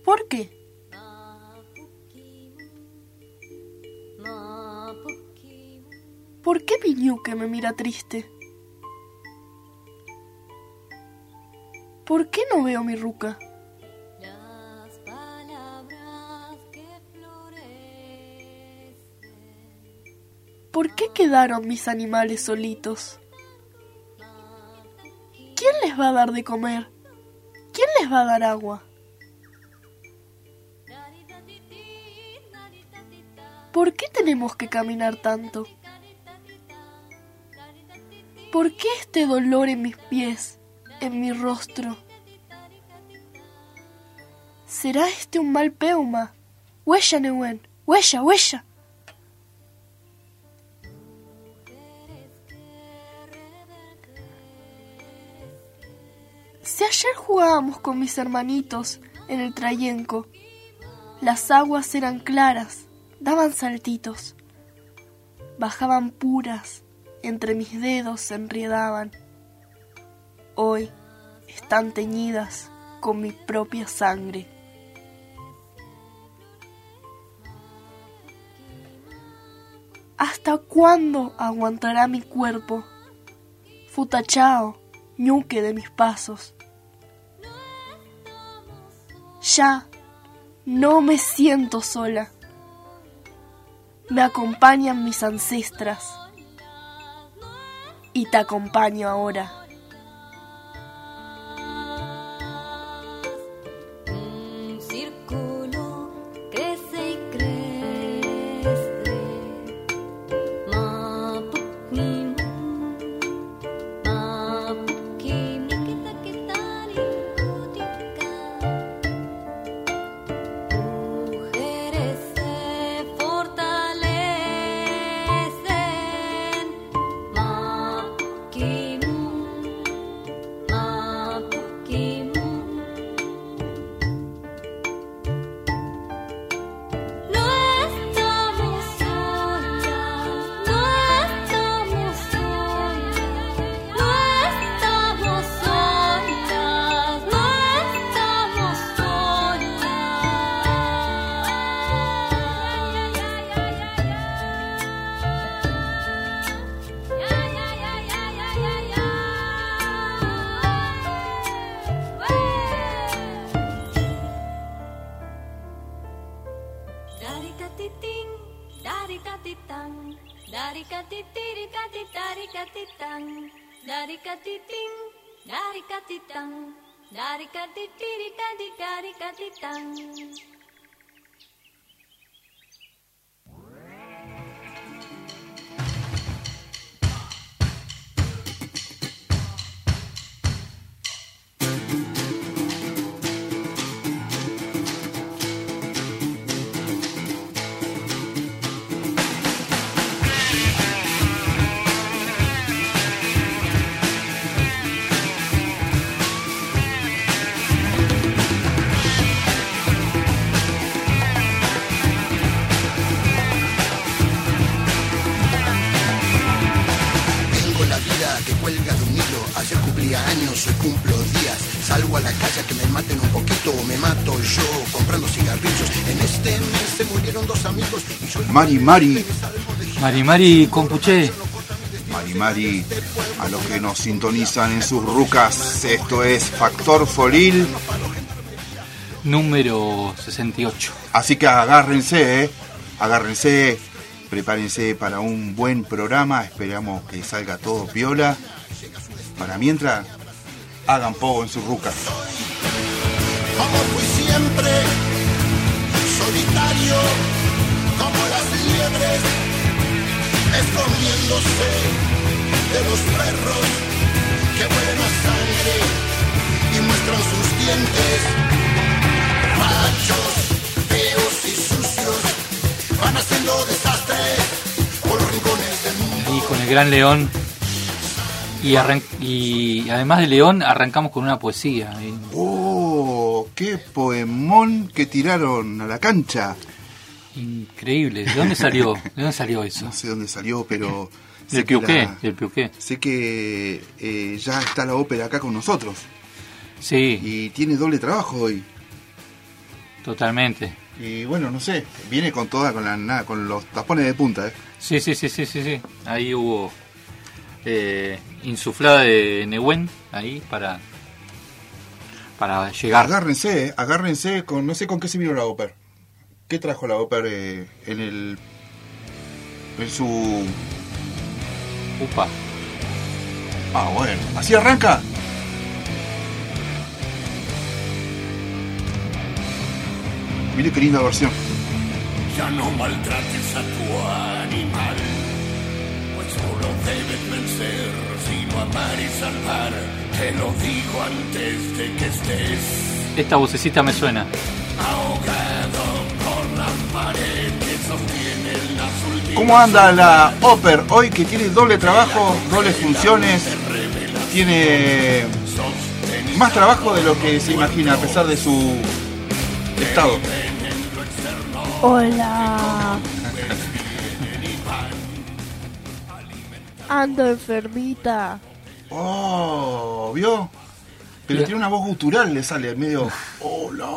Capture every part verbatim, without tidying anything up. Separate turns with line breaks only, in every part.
¿Por qué? ¿Por qué mi ñuque me mira triste? ¿Por qué no veo mi ruca? ¿Por qué quedaron mis animales solitos? ¿Quién les va a dar de comer? ¿Quién les va a dar agua? ¿Por qué tenemos que caminar tanto? ¿Por qué este dolor en mis pies, en mi rostro? ¿Será este un mal peuma? Huella, Neuen, huella, huella. Si ayer jugábamos con mis hermanitos en el trayenco, las aguas eran claras, daban saltitos, bajaban puras, entre mis dedos se enredaban. Hoy están teñidas con mi propia sangre. ¿Hasta cuándo aguantará mi cuerpo? Futachao, ñuque de mis pasos. Ya no me siento sola. Me acompañan mis ancestras. Y te acompaño ahora.
Un círculo crece y crece. Mapuquimu, mapuquimu, quitaquitaricutica. Mujeres se fortalecen. Mapuquimu, mapuquimu. No estamos solas, no estamos solas, no estamos solas, no estamos Darikatiting, darikatitang, darikatitirikatitarikatitang, darikatiting, darikatitang, darikatitirikatitarikatitang.
Tengo la vida que cuelga de un hilo. Ayer cumplía años, hoy cumplo días. Salgo a la calle a que me maten un poquito o me mato yo comprando cigarrillos. En este mes se murieron dos amigos y yo...
Mari Mari,
Mari Mari Compuché.
Mari Mari, a los que nos sintonizan en sus rucas, esto es Factor Folil.
Número sesenta y ocho.
Así que agárrense, eh, agárrense, prepárense para un buen programa, esperamos que salga todo piola. Para mientras, hagan poco en sus rucas.
Como fui siempre, solitario, como las liebres, escondiéndose de los perros que huelen a sangre y muestran sus dientes. Machos, feos y sucios, van haciendo desastres por los rincones del mundo.
Y con el gran León. Y, arran- y además de León, arrancamos con una poesía. ¿eh?
¡Oh! ¡Qué poemón que tiraron a la cancha!
Increíble. ¿De dónde salió? ¿De dónde salió eso?
No sé dónde salió, pero... sé
Del
que
Piuqué,
la-
del Piuqué.
Sé que eh, ya está la ópera acá con nosotros.
Sí.
Y tiene doble trabajo hoy.
Totalmente.
Y bueno, no sé, viene con toda, con la nada, con los tapones de punta, ¿eh?
Sí, sí, sí, sí, sí, sí. Ahí hubo eh, insuflada de Nehuen, ahí, para, para llegar.
Agárrense, eh, agárrense con, no sé con qué se vino la Oper. ¿Qué trajo la Oper eh, en el, en su...
Upa.
Ah, bueno, ¿así arranca? Mire qué linda versión.
Ya no maltrates a tu animal, pues solo debes vencer, sino amar y salvar. Te lo digo antes de que estés
Esta vocecita me suena.
ahogado por la pared que sostiene las últimas.
¿Cómo anda la Oper hoy que tiene doble trabajo, dobles funciones? Tiene más trabajo de lo que se imagina a pesar de su estado.
Hola. Ando enfermita.
Oh, ¿vio? Pero tiene una voz gutural, le sale medio... Hola,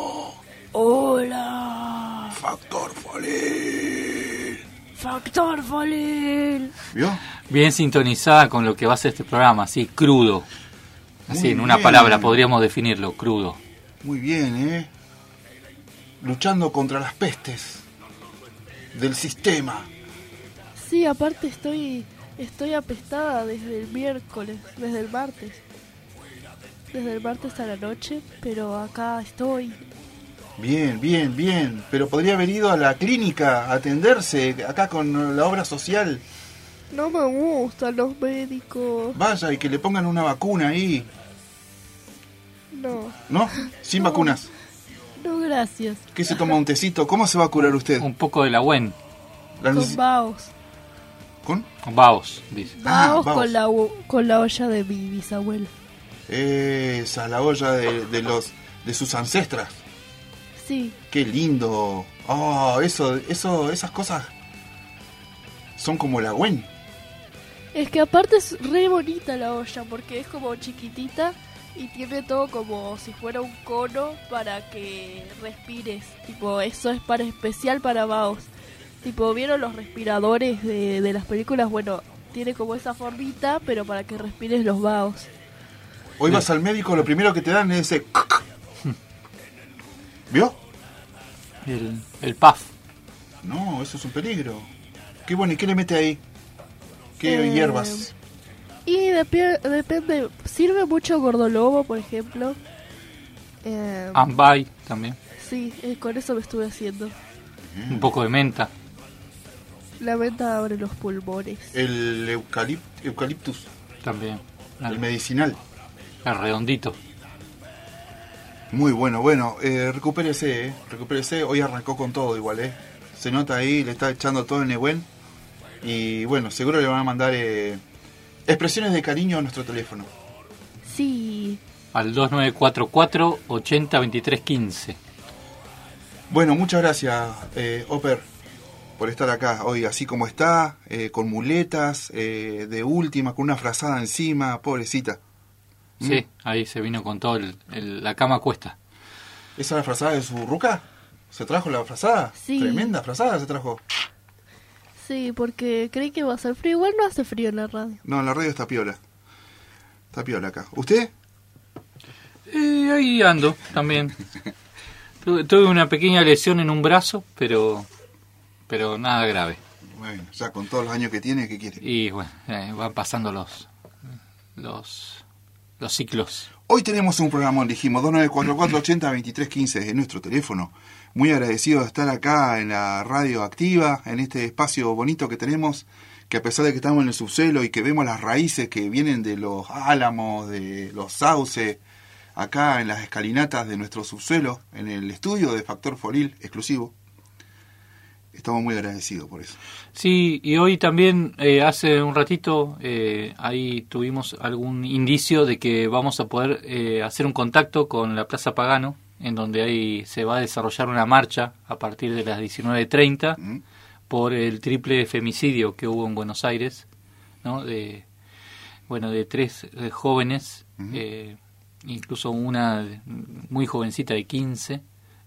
Hola.
Factor Folil.
Factor Folil.
¿Vio?
Bien sintonizada con lo que va a ser este programa, así, crudo. Así,
Muy
en una
bien.
palabra podríamos definirlo, crudo.
Muy bien, ¿eh? Luchando contra las pestes del sistema.
Sí, aparte estoy estoy apestada desde el miércoles, desde el martes. Desde el martes a la noche, pero acá estoy.
Bien, bien, bien. Pero podría haber ido a la clínica a atenderse acá con la obra social.
No me gustan los médicos.
Vaya y que le pongan una vacuna ahí.
No,
¿No? Sin
No.
vacunas.
no gracias.
¿Qué se toma un tecito? ¿Cómo se va a curar usted?
Un poco de la Wen.
La
Con
neces-
vaos.
¿Con? Baos, dice.
Ah,
Vaos
vaos.
con la, con la olla de mi bisabuela.
Esa, la olla de, de los de sus ancestras.
Sí,
Qué lindo. Oh, eso, eso, esas cosas son como la Gwen.
es que aparte es re bonita la olla porque es como chiquitita y tiene todo como si fuera un cono para que respires. Tipo, eso es para especial para vaos. Tipo, ¿vieron los respiradores de, de las películas? Bueno, tiene como esa formita, pero para que respires los vaos.
Hoy vas al médico, lo primero que te dan es ese... ¿Vio?
El, el P A F.
No, eso es un peligro. Qué bueno, ¿y qué le mete ahí? ¿Qué
Eh,
hierbas?
Y depi- depende, sirve mucho gordolobo, por ejemplo. Eh,
Ambay también.
sí, eh, con eso me estuve haciendo.
Un poco de menta.
La menta abre los pulmones.
El eucalip- eucaliptus,
También.
el medicinal.
El redondito.
Muy bueno, bueno, eh, recupérese, eh, recupérese. Hoy arrancó con todo igual, ¿eh? Se nota ahí, le está echando todo el Nehuen. Y bueno, seguro le van a mandar eh, expresiones de cariño a nuestro teléfono.
Sí,
Al dos nueve cuatro cuatro, ochenta, veintitrés, quince.
Bueno, muchas gracias, eh, Oper, por estar acá hoy así como está, eh, con muletas, eh, de última, con una frazada encima, pobrecita.
Sí, ahí se vino con todo el, el- la cama cuesta.
¿Esa es la frazada de su ruca? ¿Se trajo la frazada?
Sí.
Tremenda frazada se trajo.
sí, porque creí que iba a hacer frío. Igual no hace frío en la radio.
No, la radio está piola. Está piola acá. ¿Usted?
Y ahí ando también. Tuve, tuve una pequeña lesión en un brazo, pero pero nada grave.
Bueno, ya con todos los años que tiene, ¿qué quiere?
Y bueno, eh, van pasando los los los ciclos.
Hoy tenemos un programón, dijimos, dos nueve cuatro cuatro, ochenta, veintitrés, quince es nuestro teléfono. Muy agradecido de estar acá en la radio activa, en este espacio bonito que tenemos, que a pesar de que estamos en el subsuelo y que vemos las raíces que vienen de los álamos, de los sauces, acá en las escalinatas de nuestro subsuelo, en el estudio de Factor Folil exclusivo, estamos muy agradecidos por eso.
Sí, y hoy también, eh, hace un ratito, eh, ahí tuvimos algún indicio de que vamos a poder eh, hacer un contacto con la Plaza Pagano, en donde ahí se va a desarrollar una marcha a partir de las diecinueve treinta
¿Mm?
por el triple femicidio que hubo en Buenos Aires, ¿no? De, bueno, de tres eh, jóvenes,
Ujú.
eh, incluso una muy jovencita de quince,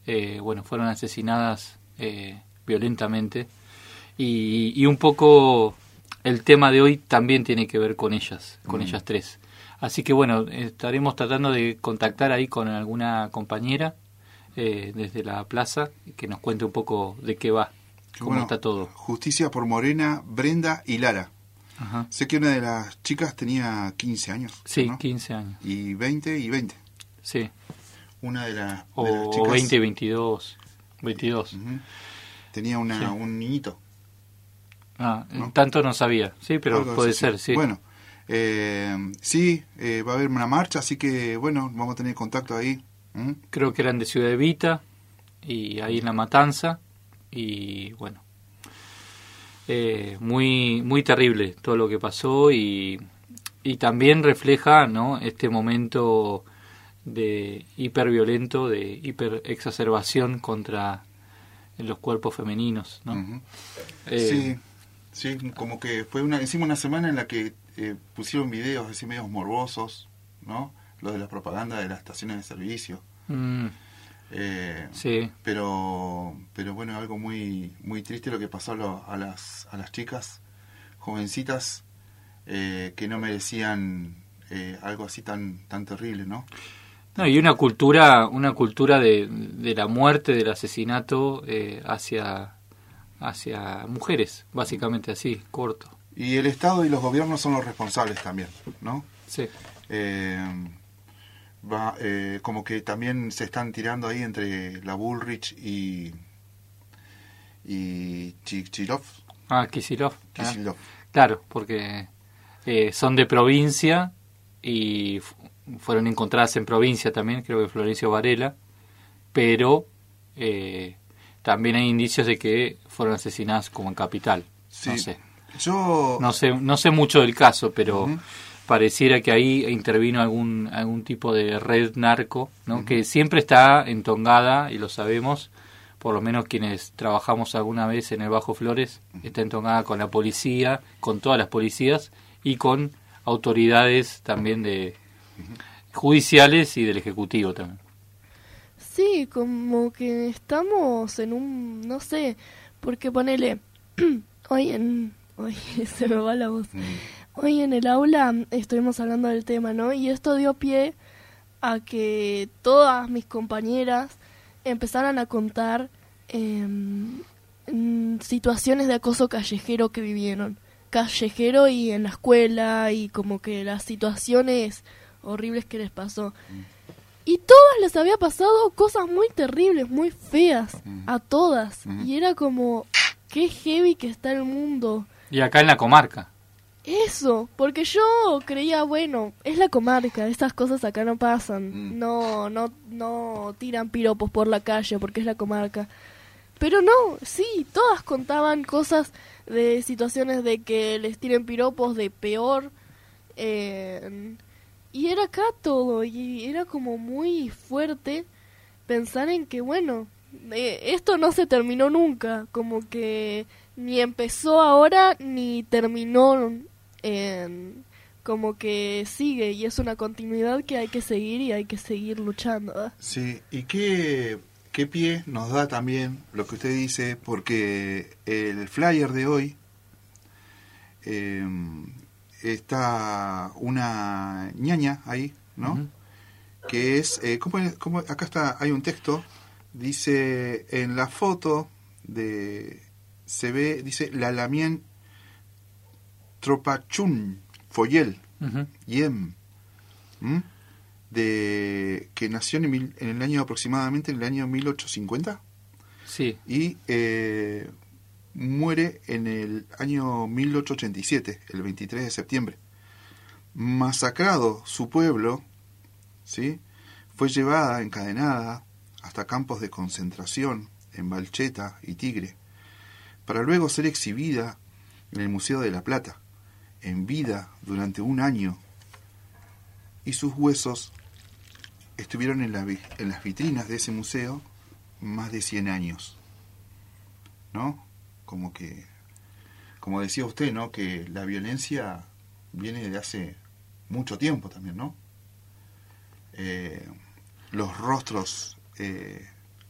eh, bueno, fueron asesinadas eh, violentamente. Y, y un poco el tema de hoy también tiene que ver con ellas, con mm. ellas tres. Así que bueno, estaremos tratando de contactar ahí con alguna compañera eh, desde la plaza que nos cuente un poco de qué va, cómo
bueno,
está todo.
Justicia por Morena, Brenda y Lara.
Ajá.
Sé que una de las chicas tenía quince años.
Sí,
¿no?
quince años.
Y veinte y veinte.
Sí.
Una de, la, de
o,
las chicas...
O veinte y veintidós. veintidós.
Uh-huh. Tenía una,
sí.
un niñito.
Ah,
¿no?
Tanto no sabía. Sí, pero
Algo
puede
así,
ser,
sí.
sí.
Bueno, eh, sí, eh, va a haber una marcha, así que bueno, vamos a tener contacto ahí. ¿Mm?
Creo que eran de Ciudad Evita y ahí en La Matanza. Y bueno, eh, muy muy terrible todo lo que pasó y, y también refleja, ¿no?, este momento de hiperviolento, de hiperexacerbación contra los cuerpos femeninos, ¿no?
Uh-huh.
eh,
sí, sí, como que fue una, encima una semana en la que eh, pusieron videos así medios morbosos, ¿no? Lo de la propaganda de las estaciones de servicio.
mm,
eh,
sí.
Pero, pero bueno, algo muy, muy triste lo que pasó a, lo, a las, a las chicas jovencitas eh, que no merecían eh, algo así tan, tan terrible, ¿no?
No, y una cultura, una cultura de, de la muerte, del asesinato eh, hacia, hacia mujeres, básicamente así, corto.
Y el Estado y los gobiernos son los responsables también, ¿no?
Sí.
Eh, va, eh, como que también se están tirando ahí entre la Bullrich y y Kisilov.
Ah, Kisilov.
Kisilov.
Ah, claro, porque eh, son de provincia y fueron encontradas en provincia también, creo que Florencio Varela, pero eh, también hay indicios de que fueron asesinadas como en capital.
Sí.
No sé.
Yo
no sé, no sé mucho del caso, pero
uh-huh.
pareciera que ahí intervino algún algún tipo de red narco, ¿no? Uh-huh. Que siempre está entongada, y lo sabemos, por lo menos quienes trabajamos alguna vez en el Bajo Flores, uh-huh. está entongada con la policía, con todas las policías y con autoridades también de judiciales y del Ejecutivo también.
Sí, como que estamos en un, no sé, porque ponele, hoy en, hoy se me va la voz, mm. hoy en el aula estuvimos hablando del tema, ¿no? Y esto dio pie a que todas mis compañeras empezaran a contar eh, situaciones de acoso callejero que vivieron, callejero y en la escuela, y como que las situaciones horribles que les pasó. Mm. Y todas les había pasado cosas muy terribles, muy feas, mm. a todas. Mm. Y era como, qué heavy que está el mundo.
Y acá en la comarca.
Eso, porque yo creía, bueno, es la comarca, estas cosas acá no pasan. Mm. No, no, no tiran piropos por la calle porque es la comarca. Pero no, sí, todas contaban cosas de situaciones de que les tiren piropos de peor. Eh, y era acá todo, y era como muy fuerte pensar en que, bueno, eh, esto no se terminó nunca, como que ni empezó ahora ni terminó, eh, como que sigue, y es una continuidad que hay que seguir y hay que seguir luchando, ¿eh?
Sí, y qué, qué pie nos da también lo que usted dice, porque el flyer de hoy eh, está una ñaña ahí, ¿no? Uh-huh. Que es, eh, ¿cómo, cómo, acá está, hay un texto, dice, en la foto de, se ve, dice, la Lamien Tropachun Foyel, uh-huh. Yem, ¿Mm? de que nació en, mil, en el año aproximadamente, en el año mil ochocientos cincuenta.
Sí.
Y eh, muere en el año mil ochocientos ochenta y siete, el veintitrés de septiembre. Masacrado su pueblo, ¿sí? Fue llevada encadenada hasta campos de concentración en Valcheta y Tigre, para luego ser exhibida en el Museo de La Plata, en vida durante un año, y sus huesos estuvieron en, la, en las vitrinas de ese museo más de cien años, ¿no? Como que, como decía usted, ¿no? Que la violencia viene de hace mucho tiempo también, ¿no? Eh, los rostros eh,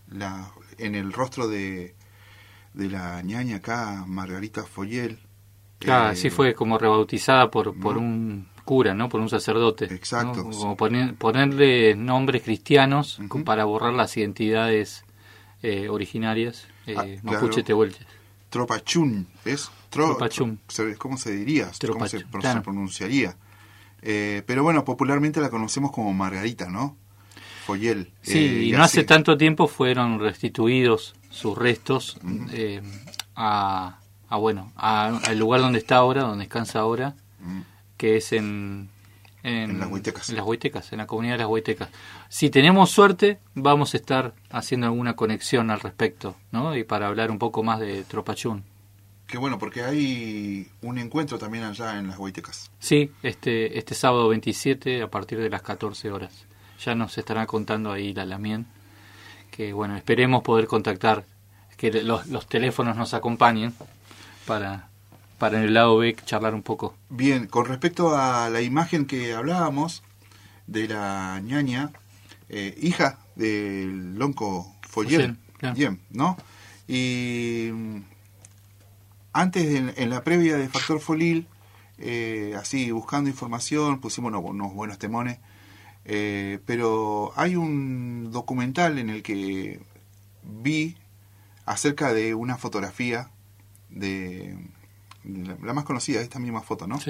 la, en el rostro de, de la ñaña acá, Margarita Foyel.
Claro,
eh,
así fue como rebautizada por, por
¿no?
un cura, ¿no? Por un sacerdote.
Exacto.
¿no? Como poner, ponerle nombres cristianos
Ujú.
para borrar las identidades eh, originarias, eh,
Ah,
mapuche
claro.
tehuelche.
Tropachún, ¿es? Tro-
Tropachún.
tro- ¿Cómo se diría? ¿Cómo se,
Tropachún,
pro-
claro.
se pronunciaría? Eh, pero bueno, popularmente la conocemos como Margarita, ¿no? Foyel.
Sí,
Eh,
y
y
no
así.
hace tanto tiempo fueron restituidos sus restos eh, a, a, bueno, a- al lugar donde está ahora, donde descansa ahora,
Mm.
que es en...
En las Huaytecas.
En las Huaytecas, en la comunidad de las Huaytecas. Si tenemos suerte, vamos a estar haciendo alguna conexión al respecto, ¿no? Y para hablar un poco más de Tropachún.
Qué bueno, porque hay un encuentro también allá en las Huaytecas.
Sí, este, este sábado veintisiete a partir de las catorce horas. Ya nos estará contando ahí la Lamien, que bueno, esperemos poder contactar, que los, los teléfonos nos acompañen para, para en el lado B charlar un poco.
Bien, con respecto a la imagen que hablábamos de la ñaña, eh, hija del lonco Foyel,
Foyel, claro.
bien, ¿no? Y mm, antes, en, en la previa de Factor Folil, eh, así buscando información, pusimos unos, unos buenos temones, eh, pero hay un documental en el que vi acerca de una fotografía de la, la más conocida, esta misma foto, ¿no?
Sí.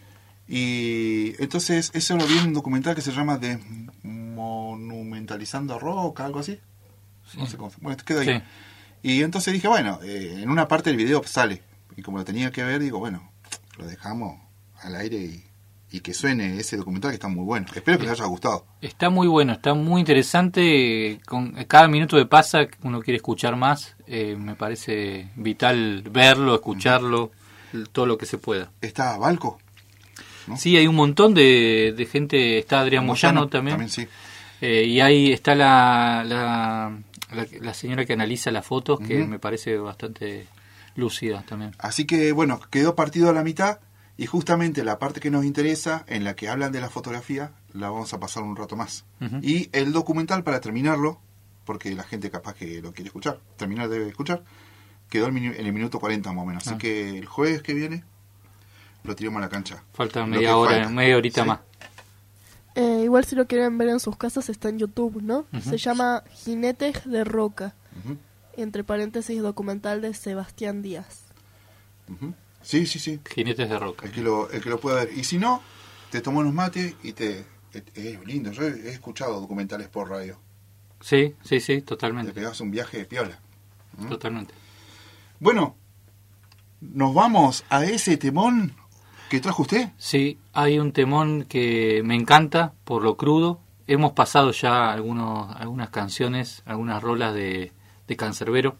Y entonces eso lo vi en un documental que se llama Desmonumentalizando Roca, algo así. No sé cómo se... Bueno, quedó ahí.
Sí.
Y entonces dije, bueno, eh, en una parte del video sale. Y como lo tenía que ver, digo, bueno, lo dejamos al aire y, y que suene ese documental que está muy bueno. Espero que les haya gustado.
Está muy bueno, está muy interesante. Con cada minuto que pasa, uno quiere escuchar más. Eh, me parece vital verlo, escucharlo, todo lo que se pueda.
¿Está Balco? ¿no?
Sí, hay un montón de, de gente. Está Adrián Moyano también.
También sí.
Eh, y ahí está la, la, la, la señora que analiza las fotos, que
Ujú.
me parece bastante lúcida también.
Así que, bueno, quedó partido a la mitad y justamente la parte que nos interesa, en la que hablan de la fotografía, la vamos a pasar un rato más.
Ujú.
Y el documental, para terminarlo, porque la gente capaz que lo quiere escuchar, terminar de escuchar, quedó en el minuto cuarenta más o menos. Así
Ah.
que el jueves que viene lo tiramos a la cancha.
Falta
Lo
media
que
hora,
falta.
media horita
Sí.
más.
Eh, igual si lo quieren ver en sus casas está en YouTube, ¿no?
Ujú.
Se llama Jinetes de Roca,
Ujú,
entre paréntesis documental de Sebastián Díaz.
ujú. Sí, sí, sí.
Jinetes de Roca.
El que, lo, el que lo pueda ver. Y si no, te tomó unos mates y te... Es, es lindo. Yo he, he escuchado documentales por radio.
Sí, sí, sí,
Te
totalmente.
pegas un viaje de piola. ¿Mm?
Totalmente.
Bueno, nos vamos a ese temón que trajo usted.
Sí, hay un temón que me encanta por lo crudo. Hemos pasado ya algunos, algunas canciones, algunas rolas de, de Cancerbero.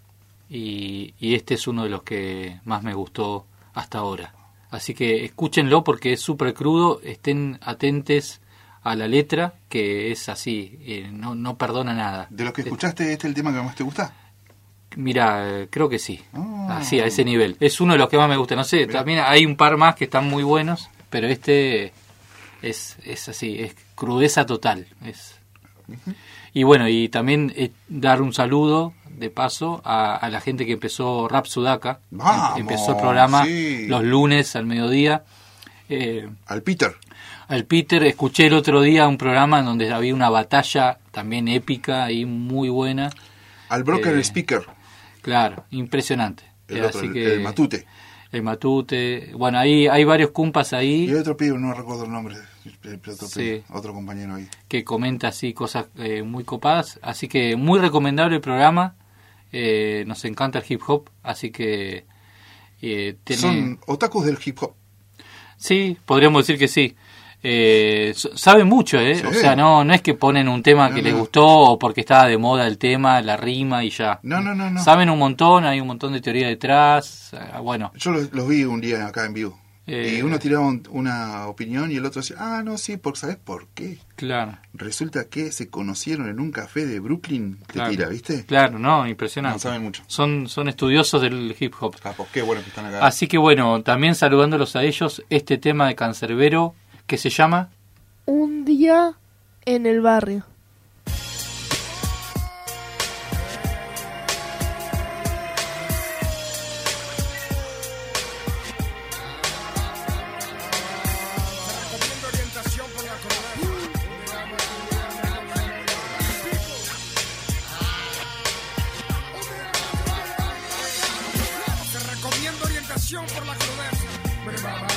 Y, y este es uno de los que más me gustó hasta ahora. Así que escúchenlo porque es súper crudo. Estén atentes a la letra, que es así, eh, no, no perdona nada.
De lo que escuchaste, ¿este es el tema que más te gusta?
Mira, eh, creo que sí.
Ah.
Así, a ese nivel. Es uno de los que más me gusta. No sé,
Mirá.
también hay un par más que están muy buenos, pero este es, es así, es crudeza total. Es... Y bueno, y también eh, dar un saludo, de paso, a, a la gente que empezó Rap Sudaca.
Vamos,
Empezó el programa
sí.
los lunes al mediodía. Eh,
Al Peter.
al Peter, escuché el otro día un programa en donde había una batalla también épica y muy buena.
Al Broker
Eh,
Speaker.
Claro, impresionante.
El
Eh,
otro,
así
el,
que
el Matute.
el Matute. Bueno, ahí hay varios cumpas
Y
ahí
otro pibe, no recuerdo el nombre. el Otro,
Sí.
pibe, otro compañero ahí.
que comenta así cosas eh, muy copadas. Así que muy recomendable el programa. Eh, nos encanta el hip hop, así que eh, tiene...
Son otakus del hip hop.
Sí, podríamos decir que sí. Eh, so- saben mucho, ¿eh?
Sí.
O sea, no no es que ponen un tema
No,
que
no.
les gustó o porque estaba de moda el tema, la rima y ya.
No, no, no, no.
Saben un montón, hay un montón de teoría detrás. eh, Bueno,
Yo los, los vi un día acá en vivo.
Eh.
Y uno tiraba un- una opinión y el otro decía, ah, no, sí, por, ¿sabes por qué?
claro.
Resulta que se conocieron en un café de Brooklyn. Te
Claro.
tira, ¿viste?
Claro, no, impresionante.
No, saben mucho.
Son, son estudiosos del hip hop.
Capos, qué bueno que están acá.
Así que bueno, también saludándolos a ellos, este tema de Cancerbero que se llama...
Un día en el barrio.
irritación por la crudeza.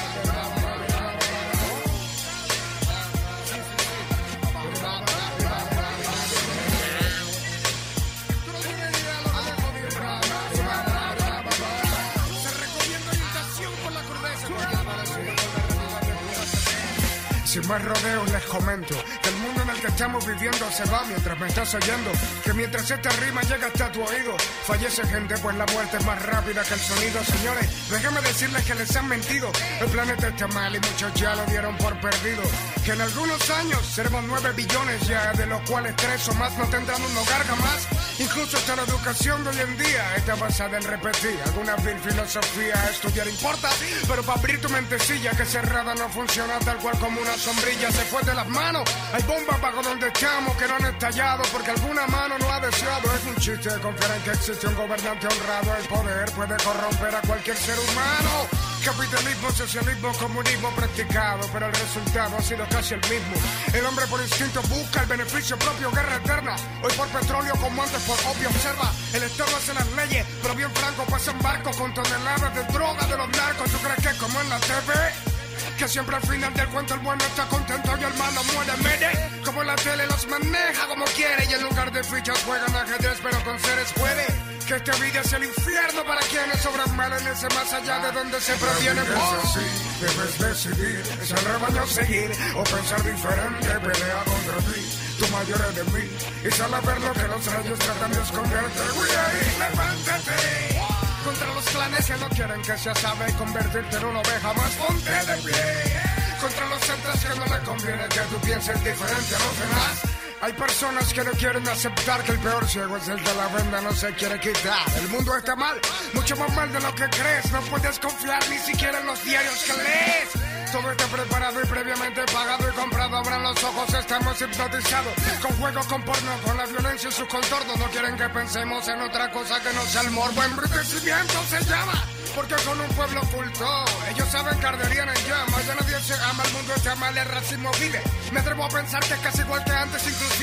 Sin más rodeos les comento que el mundo en el que estamos viviendo se va mientras me estás oyendo. Que mientras esta rima llega hasta tu oído, fallece gente pues la muerte es más rápida que el sonido. Señores, déjenme decirles que les han mentido. El planeta está mal y muchos ya lo dieron por perdido. Que en algunos años seremos nueve billones ya, de los cuales tres o más no tendrán un hogar jamás. Incluso hasta la educación de hoy en día está basada en repetir alguna vil filosofía. Estudiar importa, pero para abrir tu mentecilla que cerrada no funciona tal cual como una sombrilla. Se fue de las manos, hay bombas bajo donde estamos que no han estallado porque alguna mano no ha deseado. Es un chiste confiar en que existe un gobernante honrado. El poder puede corromper a cualquier ser humano. Capitalismo, socialismo, comunismo practicado, pero el resultado ha sido casi el mismo. El hombre por instinto busca el beneficio propio, guerra eterna. Hoy por petróleo como antes por opio. Observa, el Estado hace las leyes, pero bien franco pasan barcos con toneladas de droga de los narcos. ¿Tú crees que es como en la T V? Que siempre al final del cuento el bueno está contento y el malo muere. Mire, como la tele los maneja como quiere y en lugar de fichas juegan ajedrez, pero con seres puede. Que esta vida es el infierno para quienes sobran mal en ese más allá de donde se proviene. Es así, debes decidir, es el rebaño seguir o pensar diferente, pelea contra ti, tu mayor enemigo, y sal a ver lo que los rayos tratan de esconderte. Güey, levántate contra los clanes que no quieren que se sabe convertirte en una oveja más. Ponte de pie contra los centros que no le conviene que tú pienses diferente a los demás. Hay personas que no quieren aceptar que el peor ciego es el de la venda, no se quiere quitar. El mundo está mal, mucho más mal de lo que crees. No puedes confiar ni siquiera en los diarios que lees. Todo está preparado y previamente pagado y comprado. Abran los ojos, estamos hipnotizados con juegos, con porno, con la violencia y sus contornos. No quieren que pensemos en otra cosa que no sea el morbo. Embrutecimiento se llama, porque con un pueblo oculto ellos saben que arderían en llamas. Ya nadie se ama, el mundo está mal, el racismo vive. Me atrevo a pensar que es casi igual que antes inclusive.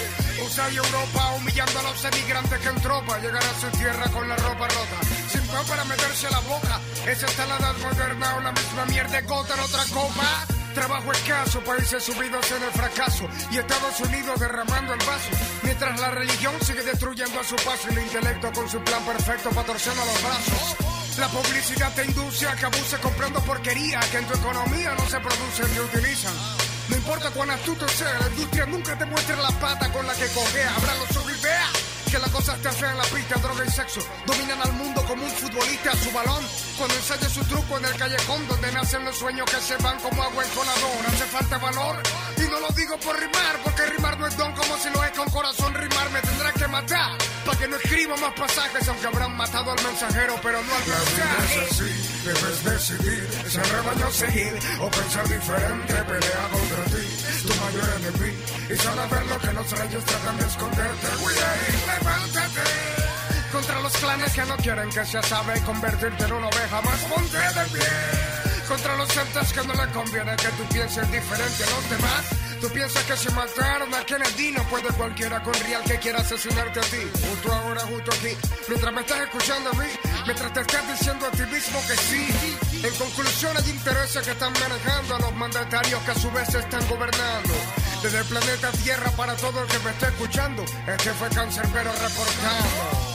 U S A y Europa humillando a los emigrantes que en tropa llegan a su tierra con la ropa rota, sin pan para meterse a la boca. Esa está la edad moderna o la misma mierda gota en otra copa. Trabajo escaso, países subidos en el fracaso y Estados Unidos derramando el vaso, mientras la religión sigue destruyendo a su paso y el intelecto con su plan perfecto patrocina los brazos. La publicidad te induce a que abuse comprando porquería que en tu economía no se producen ni utilizan. No importa cuán astuto sea, la industria nunca te muestra la pata con la que cojea. Habrá los ojos y vea que la cosa está fea en la pista, droga y sexo dominan al mundo como un futbolista a su balón. Cuando ensaya su truco en el callejón donde nacen los sueños que se van como agua en colador. Hace falta valor y no lo digo por rimar, porque rimar no es don como si lo es con corazón. Rimar me tendrá que matar para que no escriba más pasajes, aunque habrán matado al mensajero pero no al mensaje. Es así, debes decidir, es el rebaño seguir o pensar diferente, pelea contra ti, tu mayor enemigo, y sal a ver lo que los reyes tratan de esconderte. Levántate contra los clanes que no quieren que se sabe convertirte en una oveja más. Ponte de pie contra los entes que no les conviene que tú pienses diferente a los demás. Tú piensas que si mataron a Kennedy no puede cualquiera con real que quiera asesinarte a ti. Justo ahora, justo aquí, mientras me estás escuchando a mí, mientras te estás diciendo a ti mismo que sí. En conclusión, hay intereses que están manejando a los mandatarios que a su vez están gobernando. Desde el planeta Tierra para todo el que me esté escuchando, este fue Cancerbero reportando.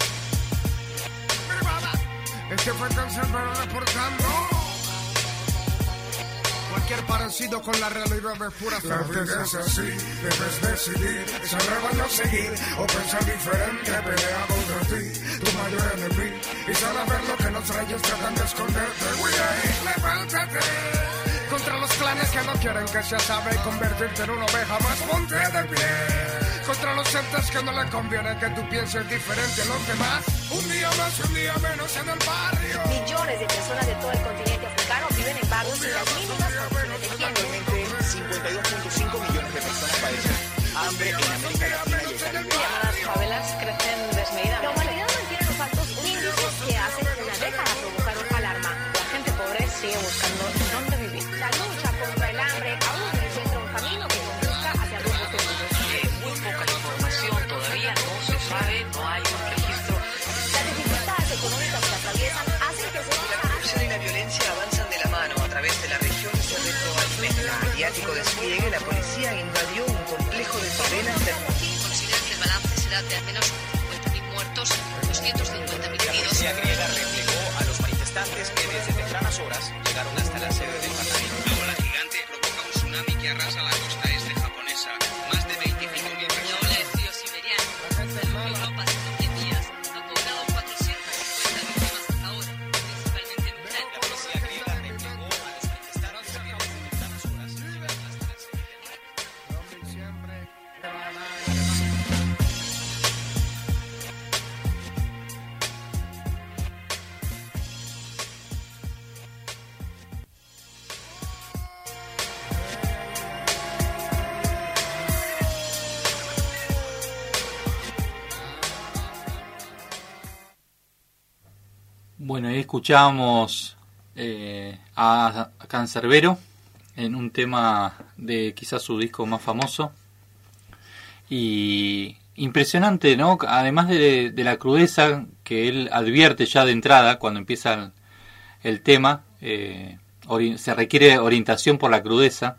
Este fue Cancerbero reportando. Cualquier parecido con la realidad es pura fe. La vida es así, debes decidir, es el rebaño seguir o pensar diferente, pelea contra ti, tu mayor enemigo, y sal a ver lo que los reyes tratan de esconderte. Levántate contra los clanes que no quieren que se sabe convertirte en una oveja más. Ponte de pie contra los entes que no les conviene que tú pienses diferente a los demás. Un día más, un día menos en el barrio.
Millones de personas de todo el continente africano viven en barrios sin las mínimas condiciones de higiene.
Actualmente, cincuenta y dos punto cinco millones de personas padecen hambre en América Latina y el Caribe.
Las favelas crecen desmedidamente. La humanidad mantiene los altos índices que hace una década provocaron alarma. La gente pobre sigue buscando dónde vivir. La lucha contra el hambre aún no encuentra un camino que conduzca hacia rumbos seguros.
Hay muy poca información, todavía no se sabe, no hay un registro.
Las dificultades económicas que atraviesan hacen que se
cifra de al menos cincuenta mil muertos y doscientos cincuenta mil
La
heridos.
policía griega replegó a los manifestantes que desde tempranas horas llegaron hasta la sede del Parlamento.
La ola gigante provoca un tsunami que arrasa la costa este japonesa. Más de veinticinco mil
La
personas.
ola de frío siberiano en Europa hace cien días ha cobrado cuatrocientas cincuenta víctimas hasta ahora, principalmente mujeres.
La policía griega replegó a los manifestantes que desde tempranas horas llegaron hasta la sede del Parlamento.
Bueno, ahí escuchamos eh, a Cancerbero en un tema de quizás su disco más famoso. Y impresionante, ¿no? Además de, de la crudeza que él advierte ya de entrada cuando empieza el, el tema, eh, ori- se requiere orientación por la crudeza.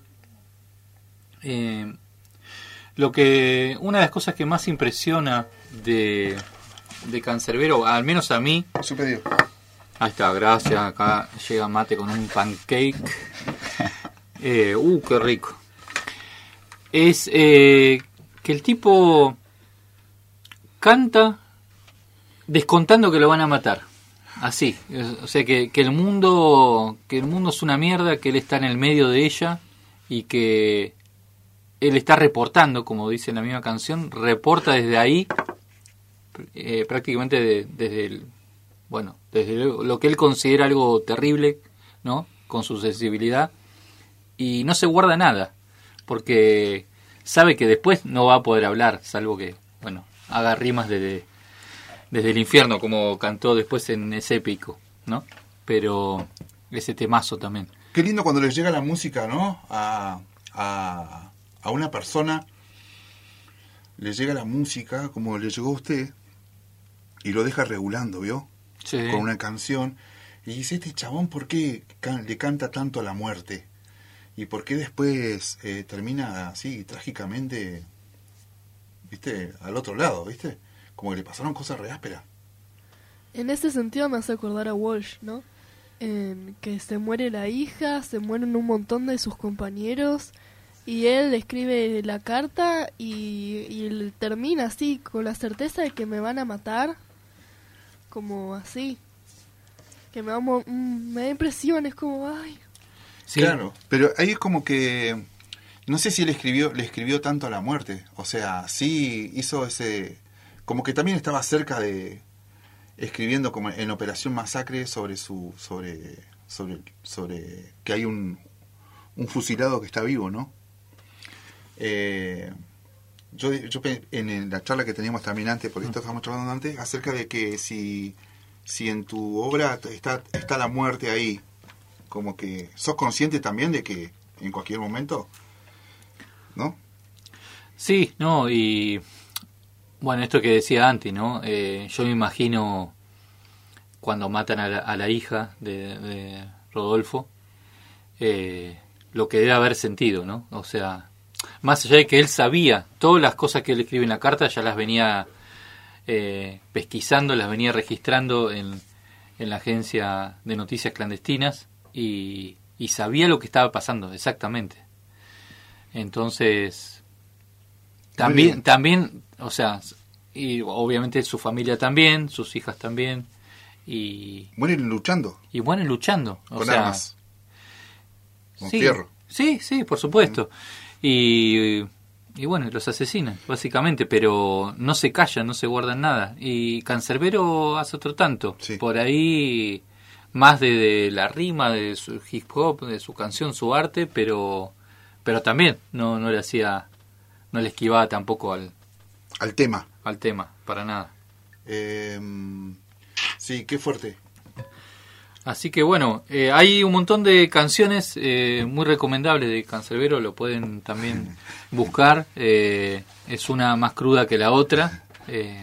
Eh, lo que una de las cosas que más impresiona de, de Cancerbero, al menos a mí,
Su pedido.
ahí está, gracias, acá llega Mate con un pancake, eh, uh, qué rico, es eh, que el tipo canta descontando que lo van a matar, así, o sea que, que el mundo que el mundo es una mierda, que él está en el medio de ella y que él está reportando, como dice en la misma canción, reporta desde ahí, eh, prácticamente de- desde el, bueno, desde lo lo que él considera algo terrible, ¿no? Con su sensibilidad, y no se guarda nada, porque sabe que después no va a poder hablar, salvo que, bueno, haga rimas desde, desde el infierno, como cantó después en ese épico, ¿no? Pero ese temazo también.
Qué lindo cuando les llega la música, ¿no? A, a, a una persona le llega la música como le llegó a usted y lo deja regulando, ¿vio?
Sí.
Con una canción. Y dice, este chabón, ¿por qué can- le canta tanto a la muerte? ¿Y por qué después eh, termina así, trágicamente, viste, al otro lado, viste? Como que le pasaron cosas re ásperas.
En ese sentido me hace acordar a Walsh, ¿no? En que se muere la hija, se mueren un montón de sus compañeros y él escribe la carta y, y él termina así, con la certeza de que me van a matar, como así. Que me da, mo- mm, me da impresión, es como, ay,
Sí.
Claro, pero ahí es como que no sé si él escribió, le escribió tanto a la muerte. O sea, sí hizo ese, como que también estaba cerca de escribiendo como en Operación Masacre sobre su, sobre, sobre, sobre que hay un, un fusilado que está vivo, ¿no? Eh, yo, yo pe- en la charla que teníamos también antes, porque esto estábamos charlando antes, acerca de que si, si en tu obra está, está la muerte ahí, como que sos consciente también de que en cualquier momento, ¿no?
Sí, no, y bueno, esto que decía antes, ¿no? Eh, yo me imagino cuando matan a la, a la hija de, de Rodolfo, eh, lo que debe haber sentido, ¿no? O sea, más allá de que él sabía, todas las cosas que él escribe en la carta ya las venía eh, pesquisando, las venía registrando en, en la agencia de noticias clandestinas, y, y sabía lo que estaba pasando exactamente. Entonces, también, también, o sea, y obviamente su familia también, sus hijas también, y
Mueren luchando
y bueno, luchando, o
con
sea,
armas, con
sí,
fierro.
sí, sí, por supuesto. Y, y bueno, los asesinan, básicamente, pero no se callan, no se guardan nada. Y Cancerbero hace otro tanto.
Sí.
Por ahí, más de, de la rima, de su hip hop, de su canción, su arte, pero pero también no, no le hacía, no le esquivaba tampoco al,
Al tema.
al tema, para nada.
Eh, sí, qué fuerte.
Así que bueno, eh, hay un montón de canciones eh, muy recomendables de Cancerbero, lo pueden también buscar. Eh, es una más cruda que la otra. Eh,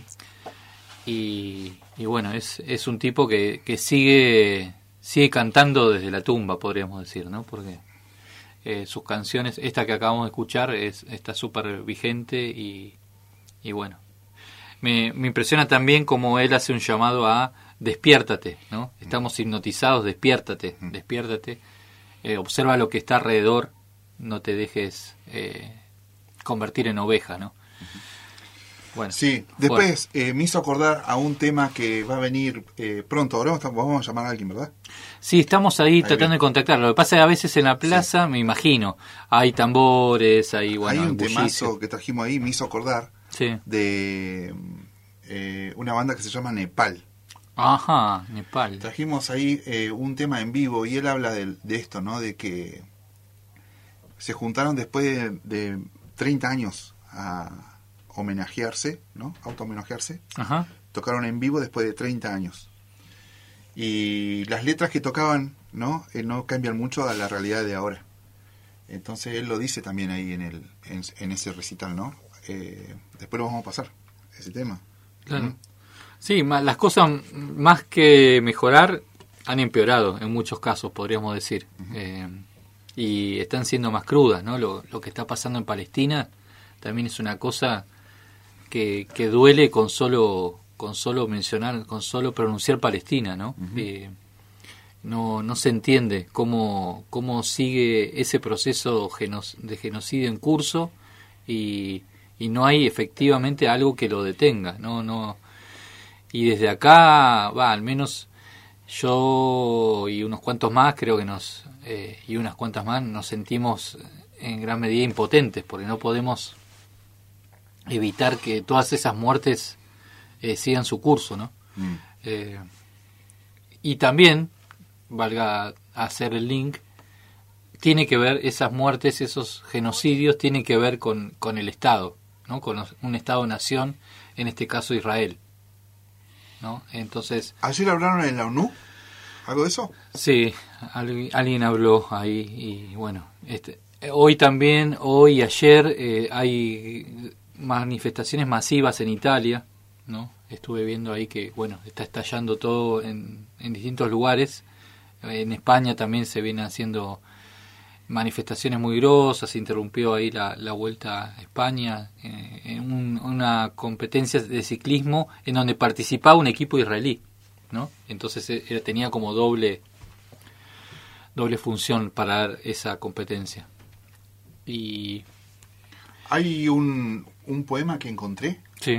y, y bueno, es, es un tipo que, que sigue sigue cantando desde la tumba, podríamos decir, ¿no? Porque eh, sus canciones, esta que acabamos de escuchar, es está súper vigente y, y bueno, me, me impresiona también cómo él hace un llamado a despiértate, ¿no? Estamos hipnotizados, despiértate, despiértate, eh, observa lo que está alrededor, no te dejes eh, convertir en oveja, ¿no? Bueno,
sí, después eh, me hizo acordar a un tema que va a venir eh, pronto. Ahora vamos a, vamos a llamar a alguien, ¿verdad?
Sí, estamos ahí, ahí tratando bien. de contactarlo. Lo que pasa es que a veces en la plaza, sí. me imagino, hay tambores, hay, bueno,
hay un temazo que trajimos ahí, me hizo acordar
sí.
de eh, una banda que se llama Nepal.
Ajá, Nepal.
Trajimos ahí eh, un tema en vivo y él habla de, de esto, ¿no? De que se juntaron después de, de treinta años a homenajearse, ¿no? Auto-homenajearse.
Ajá.
Tocaron en vivo después de treinta años. Y las letras que tocaban, ¿no? Eh, no cambian mucho a la realidad de ahora. Entonces él lo dice también ahí en el en, en ese recital, ¿no? Eh, después lo vamos a pasar, ese tema.
Claro.
¿Mm?
Sí, las cosas más que mejorar han empeorado en muchos casos, podríamos decir. Uh-huh. Eh, y están siendo más crudas, ¿no? Lo, lo que está pasando en Palestina también es una cosa que, que duele con solo con solo mencionar, con solo pronunciar Palestina, ¿no? Uh-huh. Eh, no no se entiende cómo cómo sigue ese proceso genos, de genocidio en curso y, y no hay efectivamente algo que lo detenga, no no y desde acá va, al menos yo y unos cuantos más creo que nos eh, y unas cuantas más nos sentimos en gran medida impotentes porque no podemos evitar que todas esas muertes eh, sigan su curso, ¿no? Mm. Eh, y también, valga hacer el link, tiene que ver esas muertes, esos genocidios, tienen que ver con, con el Estado, ¿no? Con un Estado-nación, en este caso Israel, ¿no? Entonces...
¿Ayer hablaron en la ONU? ¿Algo de eso?
Sí, alguien, alguien habló ahí y bueno, este, hoy también, hoy y ayer eh, hay manifestaciones masivas en Italia, ¿no? Estuve viendo ahí que, bueno, está estallando todo en, en distintos lugares. En España también se vienen haciendo manifestaciones muy grosas, se interrumpió ahí la, la Vuelta a España, eh, en un, una competencia de ciclismo en donde participaba un equipo israelí, ¿no? Entonces eh, tenía como doble doble función para dar esa competencia. Y
hay un, un poema que encontré,
sí,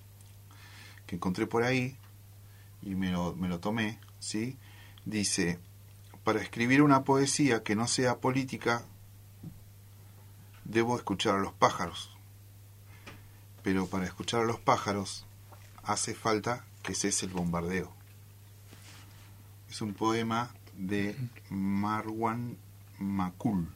que encontré por ahí y me lo, me lo tomé, ¿sí? Dice: para escribir una poesía que no sea política, debo escuchar a los pájaros. Pero para escuchar a los pájaros, hace falta que cese el bombardeo. Es un poema de Marwan Makul.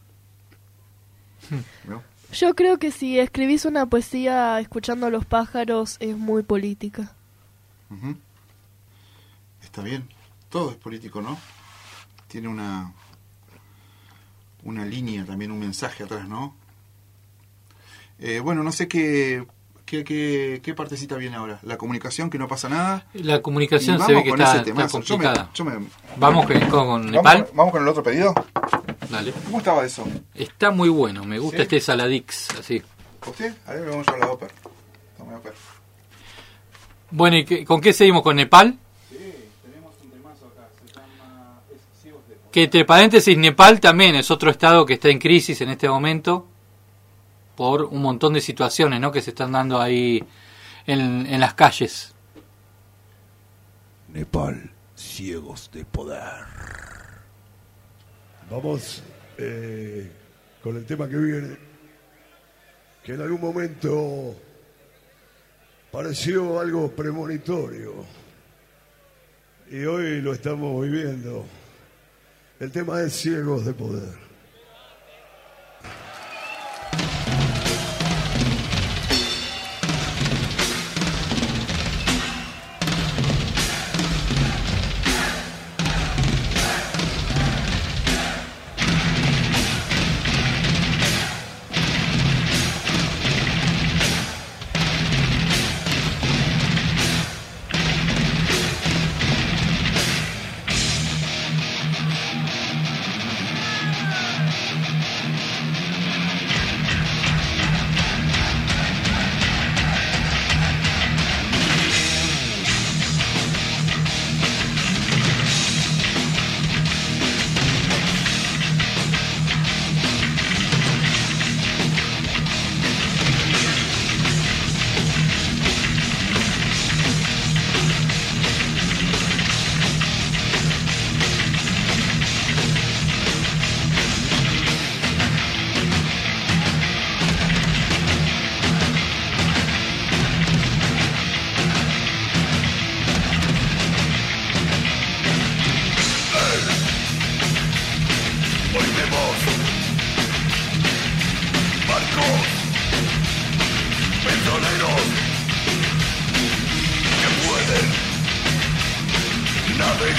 ¿No?
Yo creo que si escribís una poesía escuchando a los pájaros, es muy política.
Uh-huh. Está bien. Todo es político, ¿no? Tiene una una línea, también un mensaje atrás, ¿no? Eh, bueno, no sé qué, qué, qué, qué partecita viene ahora. La comunicación, que no pasa nada.
La comunicación se ve que está, está complicada.
Yo me, yo me,
vamos con, con Nepal.
¿Vamos, ¿Vamos con el otro pedido?
Dale.
¿Cómo estaba eso?
Está muy bueno, me gusta, ¿sí? Este Saladix, así.
¿Usted? A ver, vamos a la ópera. Tome ópera.
Bueno, ¿y qué, con qué seguimos? ¿Con Nepal? Que entre paréntesis, Nepal también es otro estado que está en crisis en este momento por un montón de situaciones, ¿no?, que se están dando ahí en, en las calles.
Nepal, ciegos de poder. Vamos eh, con el tema que viene, que en algún momento pareció algo premonitorio y hoy lo estamos viviendo. El tema es Ciegos de Poder.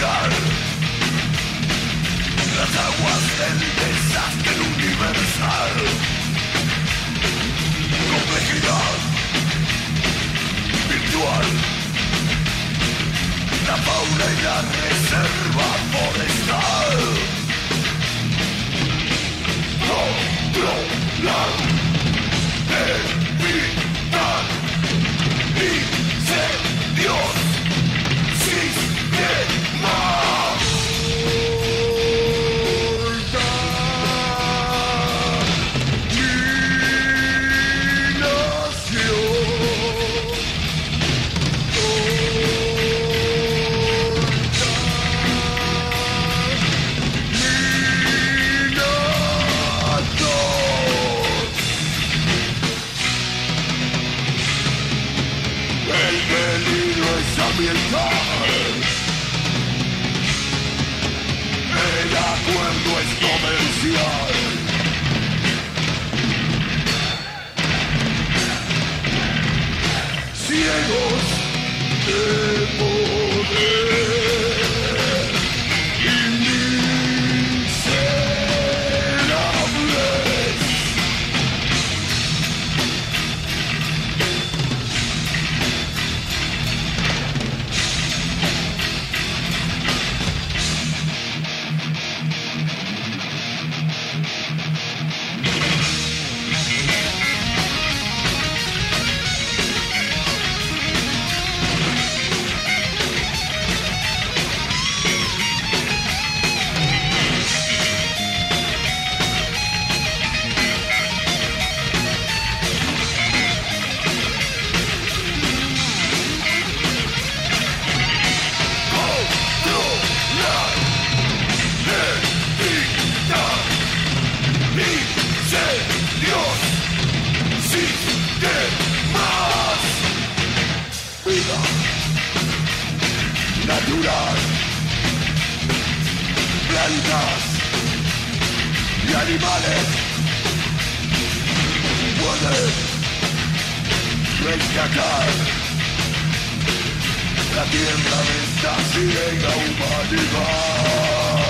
tocar las aguas del desastre universal. Complejidad virtual, la fauna y la reserva forestal. Controlar, evitar incendios, sistema. El acuerdo es comercial. Ciegos de poder, inmiserables. Natural, plantas y animales pueden rescatar la tierra de esta ciega humanidad.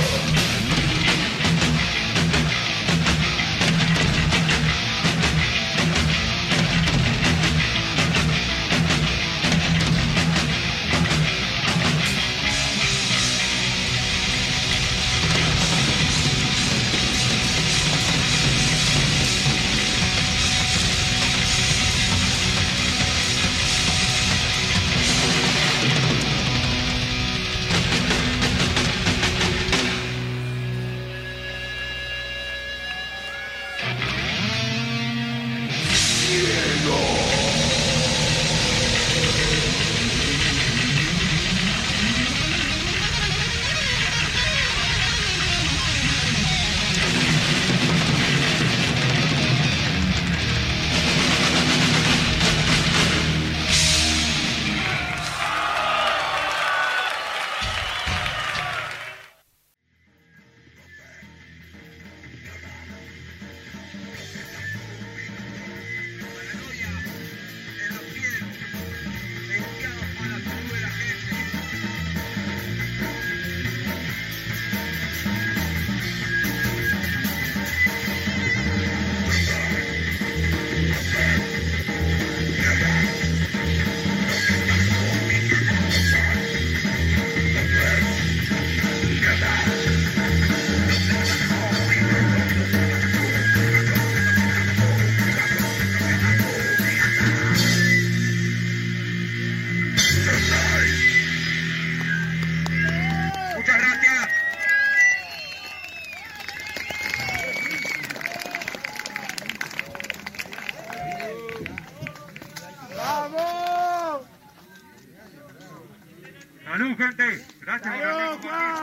Salud, gente. Gracias por venir.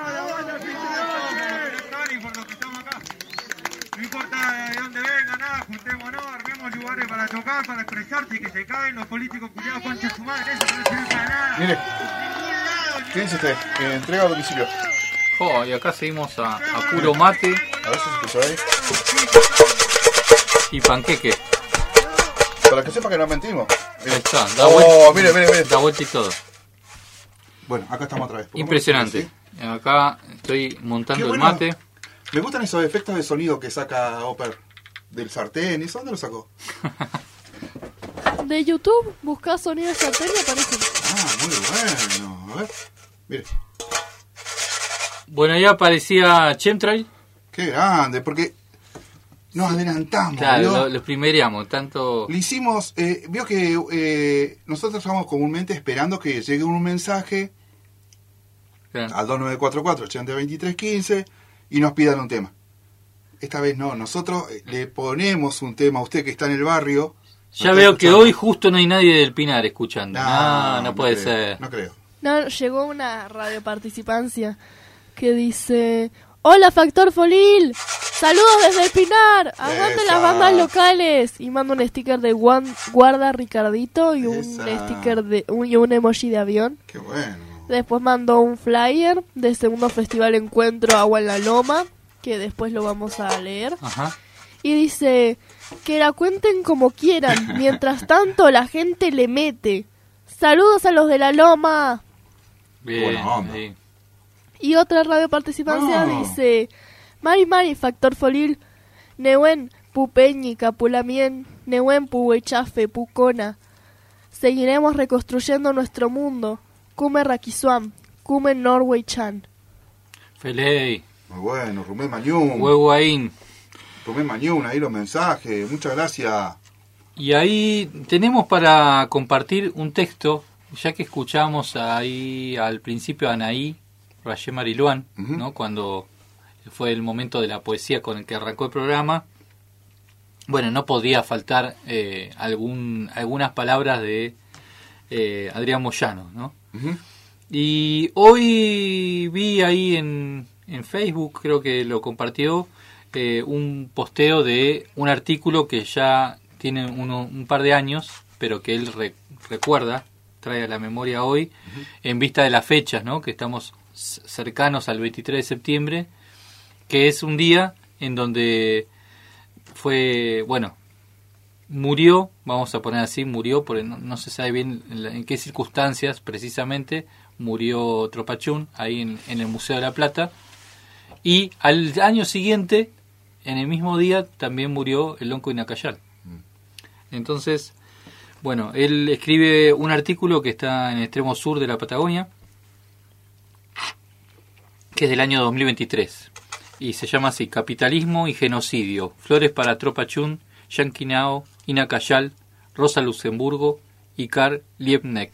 Por lo que estamos acá. No importa de dónde vengan, nada, juntémonos, armemos lugares para tocar, para expresarse y que se caen los políticos culiados concha su madre. Eso no sirve para nada.
Mire. ¿Qué dice usted? Eh, entrega a domicilio.
Oh, y acá seguimos a, a puro mate.
A ver si se escuchó ahí.
Y panqueque.
Para que sepa que no mentimos.
Mire. Ahí está, da
oh,
vuelta.
mire, mire, mire.
Da vuelta y todo.
Bueno, acá estamos otra vez.
Impresionante.
¿Sí?
Acá estoy montando
Qué
el
bueno.
mate.
Me gustan esos efectos de sonido que saca Oper del sartén. ¿Y eso dónde lo sacó?
De YouTube, buscás sonido de sartén y aparece.
Ah, muy bueno. A ver, mire.
Bueno, ahí aparecía Chemtrail.
Qué grande, porque nos adelantamos.
Claro,
¿vio?
lo, lo primeríamos, tanto...
Le hicimos, eh, vio que eh, nosotros estamos comúnmente esperando que llegue un mensaje
Claro.
al dos nueve cuatro cuatro, ocho cero dos tres uno cinco y nos pidan un tema. Esta vez no, nosotros eh, le ponemos un tema a usted que está en el barrio.
Ya
¿No
veo
está
que
escuchando?
hoy justo no hay nadie del Pinar escuchando. No, no,
no
puede
creo,
ser.
No creo.
No, llegó una radioparticipancia que dice: Hola Factor Folil, saludos desde el Pinar, aguante
Esa.
las bandas locales. Y manda un sticker de guan- guarda Ricardito y un
Esa.
sticker de un, y un emoji de avión.
Qué bueno.
Después mandó un flyer del segundo festival Encuentro Agua en la Loma, que después lo vamos a leer.
Ajá.
Y dice: que la cuenten como quieran, mientras tanto la gente le mete. Saludos a los de la Loma.
Bien,
Buena onda.
ahí.
Y otra radio participancia
No.
dice: Mari Mari, Factor Folil, Neuen, Pupeñi, Capulamien, Neuen, Puhuechafe, Pucona. Seguiremos reconstruyendo nuestro mundo. Kume Rakisuam, Kume Norway Chan.
Feley,
Muy bueno, Rumén Mañún.
Huehuaín.
Rumén Mañún, ahí los mensajes. Muchas gracias.
Y ahí tenemos para compartir un texto, ya que escuchamos ahí al principio a Anaí Rayé Mariluán,
Ujú.
¿no? Cuando fue el momento de la poesía con el que arrancó el programa. Bueno, no podía faltar eh, algún, algunas palabras de eh, Adrián Moyano, ¿no?
Ujú.
Y hoy vi ahí en, en Facebook, creo que lo compartió, eh, un posteo de un artículo que ya tiene uno, un par de años, pero que él re- recuerda, trae a la memoria hoy, uh-huh. en vista de las fechas, ¿no? Que estamos c- cercanos al veintitrés de septiembre, que es un día en donde fue, bueno, murió, vamos a poner así, murió, porque no, no se sabe bien en, la, en qué circunstancias precisamente, murió Tropachún, ahí en, en el Museo de la Plata, y al año siguiente, en el mismo día, también murió el Lonco Inacayal. Entonces, bueno, él escribe un artículo que está en el extremo sur de la Patagonia, que es del año dos mil veintitrés, y se llama así: Capitalismo y genocidio, flores para Tropachún, Yanquinao, Inacayal, Rosa Luxemburgo y Karl Liebknecht.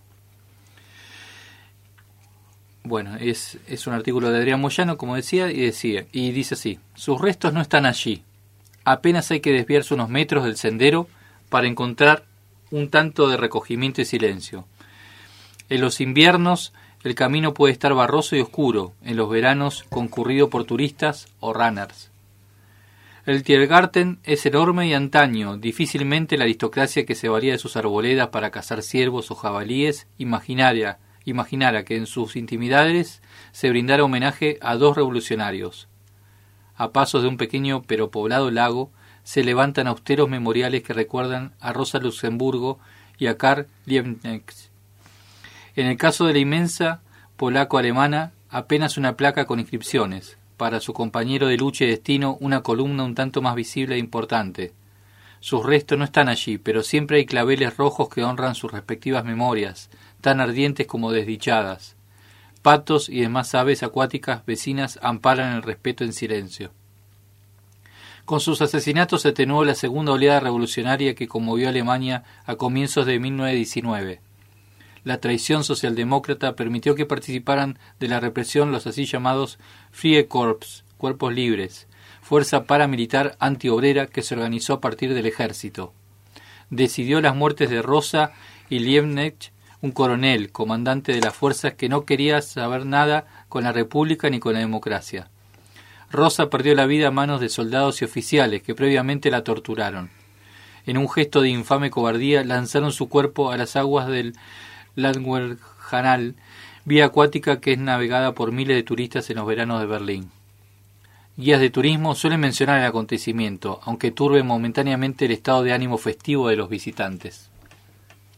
Bueno, es, es un artículo de Adrián Moyano, como decía, y decía, y dice así: sus restos no están allí. Apenas hay que desviarse unos metros del sendero para encontrar un tanto de recogimiento y silencio. En los inviernos el camino puede estar barroso y oscuro, en los veranos concurrido por turistas o runners. El Tiergarten es enorme y antaño, difícilmente la aristocracia que se valía de sus arboledas para cazar ciervos o jabalíes imaginaria, imaginara que en sus intimidades se brindara homenaje a dos revolucionarios. A pasos de un pequeño pero poblado lago se levantan austeros memoriales que recuerdan a Rosa Luxemburgo y a Karl Liebknecht. En el caso de la inmensa polaco-alemana, apenas una placa con inscripciones. Para su compañero de lucha y destino, una columna un tanto más visible e importante. Sus restos no están allí, pero siempre hay claveles rojos que honran sus respectivas memorias, tan ardientes como desdichadas. Patos y demás aves acuáticas vecinas amparan el respeto en silencio. Con sus asesinatos se atenuó la segunda oleada revolucionaria que conmovió a Alemania a comienzos de mil novecientos diecinueve. La traición socialdemócrata permitió que participaran de la represión los así llamados Freikorps, cuerpos libres, fuerza paramilitar antiobrera que se organizó a partir del ejército. Decidió las muertes de Rosa y Liebknecht, un coronel, comandante de las fuerzas que no quería saber nada con la república ni con la democracia. Rosa perdió la vida a manos de soldados y oficiales que previamente la torturaron. En un gesto de infame cobardía lanzaron su cuerpo a las aguas del Landwehrkanal, vía acuática que es navegada por miles de turistas en los veranos de Berlín. Guías de turismo suelen mencionar el acontecimiento, aunque turbe momentáneamente el estado de ánimo festivo de los visitantes.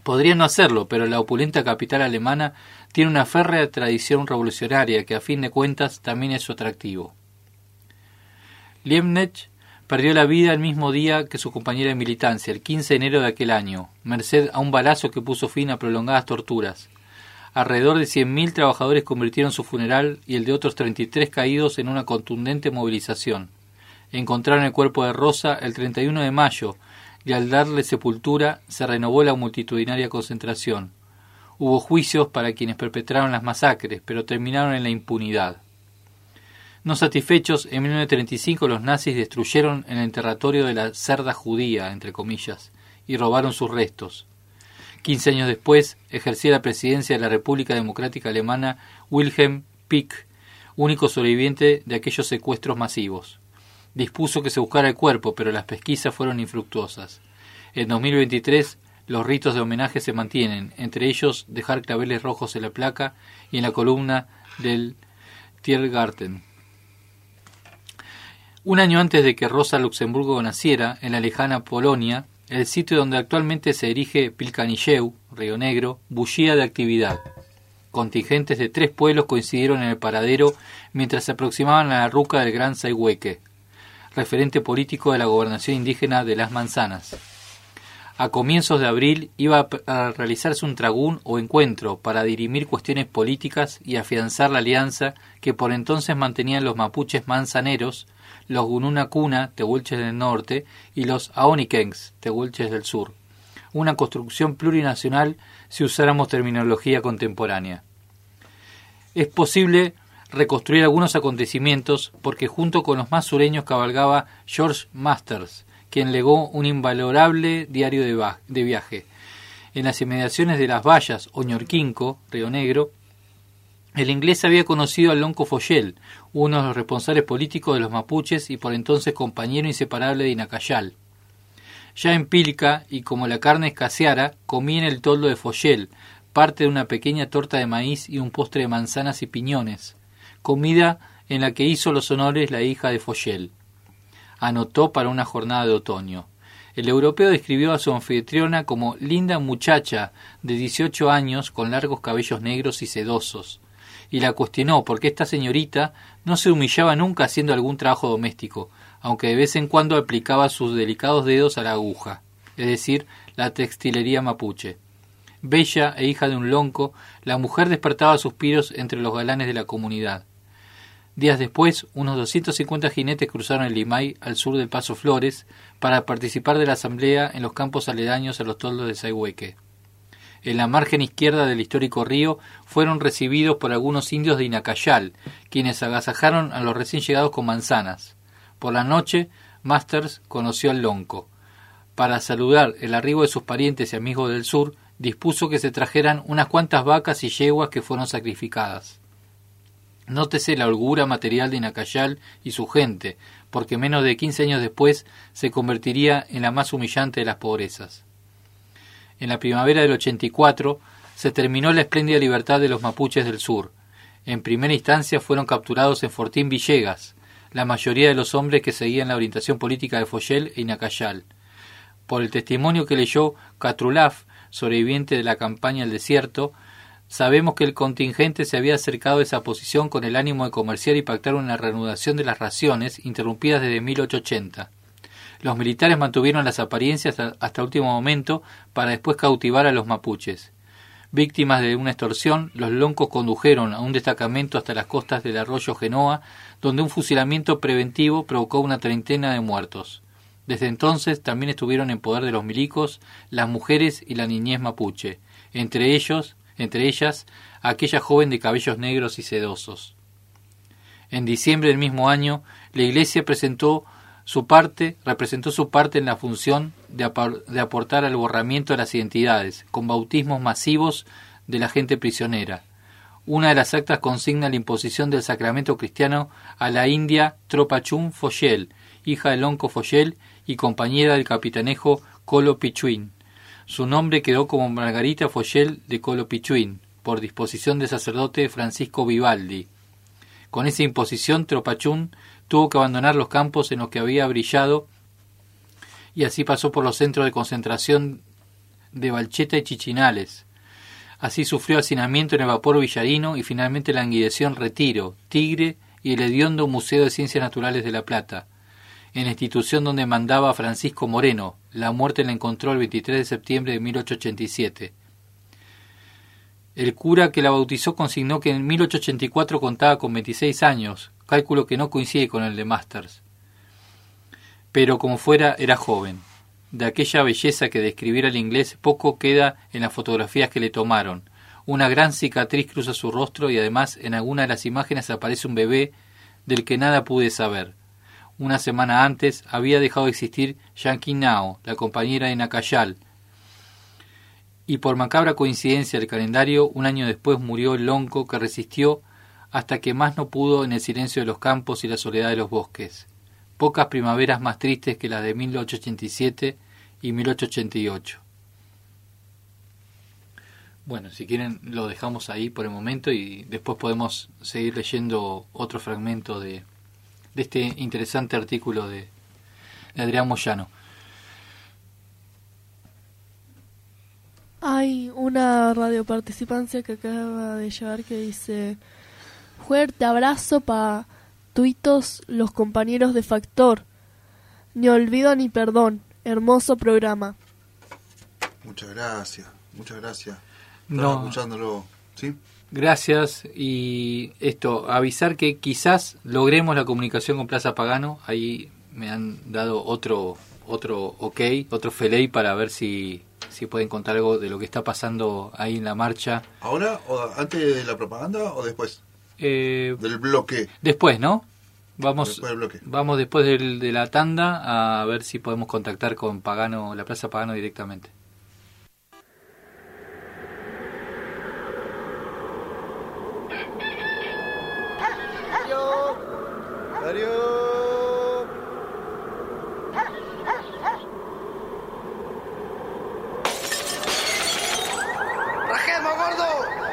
Podría no hacerlo, pero la opulenta capital alemana tiene una férrea tradición revolucionaria que a fin de cuentas también es su atractivo. Liebknecht perdió la vida el mismo día que su compañera de militancia, el quince de enero de aquel año, merced a un balazo que puso fin a prolongadas torturas. Alrededor de cien mil trabajadores convirtieron su funeral y el de otros treinta y tres caídos en una contundente movilización. Encontraron el cuerpo de Rosa el treinta y uno de mayo, y al darle sepultura se renovó la multitudinaria concentración. Hubo juicios para quienes perpetraron las masacres, pero terminaron en la impunidad. No satisfechos, en mil novecientos treinta y cinco los nazis destruyeron el enterratorio de la cerda judía, entre comillas, y robaron sus restos. Quince años después, ejercía la presidencia de la República Democrática Alemana Wilhelm Pieck, único sobreviviente de aquellos secuestros masivos. Dispuso que se buscara el cuerpo, pero las pesquisas fueron infructuosas. En dos mil veintitrés, los ritos de homenaje se mantienen, entre ellos dejar claveles rojos en la placa y en la columna del Tiergarten. Un año antes de que Rosa Luxemburgo naciera, en la lejana Polonia, el sitio donde actualmente se erige Pilcanilleu, Río Negro, bullía de actividad. Contingentes de tres pueblos coincidieron en el paradero mientras se aproximaban a la ruca del Gran Sayhueque, referente político de la gobernación indígena de Las Manzanas. A comienzos de abril iba a realizarse un tragún o encuentro para dirimir cuestiones políticas y afianzar la alianza que por entonces mantenían los mapuches manzaneros, los Gununacuna, tehuelches del norte, y los Aonikengs, tehuelches del sur. Una construcción plurinacional si usáramos terminología contemporánea. Es posible reconstruir algunos acontecimientos porque junto con los más sureños cabalgaba George Masters, quien legó un invalorable diario de, va- de viaje. En las inmediaciones de Las Vallas o Ñorquinco, Río Negro, el inglés había conocido a Lonco Follel, uno de los responsables políticos de los mapuches y por entonces compañero inseparable de Inacayal. Ya en Pilca, y como la carne escaseara, comí en el toldo de Follel, parte de una pequeña torta de maíz y un postre de manzanas y piñones, comida en la que hizo los honores la hija de Follel. Anotó para una jornada de otoño. El europeo describió a su anfitriona como linda muchacha de dieciocho años con largos cabellos negros y sedosos, y la cuestionó porque esta señorita no se humillaba nunca haciendo algún trabajo doméstico, aunque de vez en cuando aplicaba sus delicados dedos a la aguja, es decir, la textilería mapuche. Bella e hija de un lonco, la mujer despertaba suspiros entre los galanes de la comunidad. Días después, unos doscientos cincuenta jinetes cruzaron el Limay al sur del Paso Flores para participar de la asamblea en los campos aledaños a los toldos de Sayhueque. En la margen izquierda del histórico río fueron recibidos por algunos indios de Inacayal, quienes agasajaron a los recién llegados con manzanas. Por la noche, Masters conoció al lonco. Para saludar el arribo de sus parientes y amigos del sur, dispuso que se trajeran unas cuantas vacas y yeguas que fueron sacrificadas. Nótese la holgura material de Inacayal y su gente, porque menos de quince años después se convertiría en la más humillante de las pobrezas. En la primavera del ochenta y cuatro se terminó la espléndida libertad de los mapuches del sur. En primera instancia fueron capturados en Fortín Villegas, la mayoría de los hombres que seguían la orientación política de Follel e Inacayal. Por el testimonio que leyó Catrulaf, sobreviviente de la campaña del desierto, sabemos que el contingente se había acercado a esa posición con el ánimo de comerciar y pactar una reanudación de las raciones interrumpidas desde mil ochocientos ochenta. Los militares mantuvieron las apariencias hasta, hasta último momento para después cautivar a los mapuches. Víctimas de una extorsión, los loncos condujeron a un destacamento hasta las costas del arroyo Genoa, donde un fusilamiento preventivo provocó una treintena de muertos. Desde entonces también estuvieron en poder de los milicos las mujeres y la niñez mapuche, entre ellos, entre ellas aquella joven de cabellos negros y sedosos. En diciembre del mismo año, la Iglesia presentó su parte, representó su parte en la función de, apar, de aportar al borramiento de las identidades, con bautismos masivos de la gente prisionera. Una de las actas consigna la imposición del sacramento cristiano a la india Tropachún Follel, hija de Lonco Follel y compañera del capitanejo Colo Pichuín. Su nombre quedó como Margarita Follel de Colo Pichuín, por disposición del sacerdote Francisco Vivaldi. Con esa imposición, Tropachún tuvo que abandonar los campos en los que había brillado y así pasó por los centros de concentración de Valcheta y Chichinales. Así sufrió hacinamiento en el vapor Villarino y finalmente languideció en Retiro, Tigre y el hediondo Museo de Ciencias Naturales de La Plata, en la institución donde mandaba Francisco Moreno. La muerte la encontró el veintitrés de septiembre de mil ochocientos ochenta y siete. El cura que la bautizó consignó que en mil ochocientos ochenta y cuatro contaba con veintiséis años, cálculo que no coincide con el de Masters. Pero como fuera, era joven. De aquella belleza que describiera el inglés poco queda en las fotografías que le tomaron. Una gran cicatriz cruza su rostro y además en alguna de las imágenes aparece un bebé del que nada pude saber. Una semana antes había dejado de existir Yankee Nao, la compañera de Nacayal, y por macabra coincidencia del calendario, un año después murió el lonco que resistió hasta que más no pudo en el silencio de los campos y la soledad de los bosques. Pocas primaveras más tristes que las de mil ochocientos ochenta y siete y mil ochocientos ochenta y ocho. Bueno, si quieren lo dejamos ahí por el momento y después podemos seguir leyendo otro fragmento de, de este interesante artículo de, de Adrián Moyano.
Hay una radioparticipancia que acaba de llegar que dice: fuerte abrazo para tuitos los compañeros de Factor. Ni olvido ni perdón. Hermoso programa.
Muchas gracias, muchas gracias.
No.
Estaba escuchándolo, ¿sí?
Gracias, y esto, avisar que quizás logremos la comunicación con Plaza Pagano. Ahí me han dado otro otro ok, otro feley para ver si, si pueden contar algo de lo que está pasando ahí en la marcha.
¿Ahora, o antes de la propaganda o después?
Eh,
del bloque.
Después, ¿no? Vamos
después del bloque.
Vamos después del, de la tanda a ver si podemos contactar con Pagano, la Plaza Pagano directamente.
Darío.
¡Rajemos, gordo!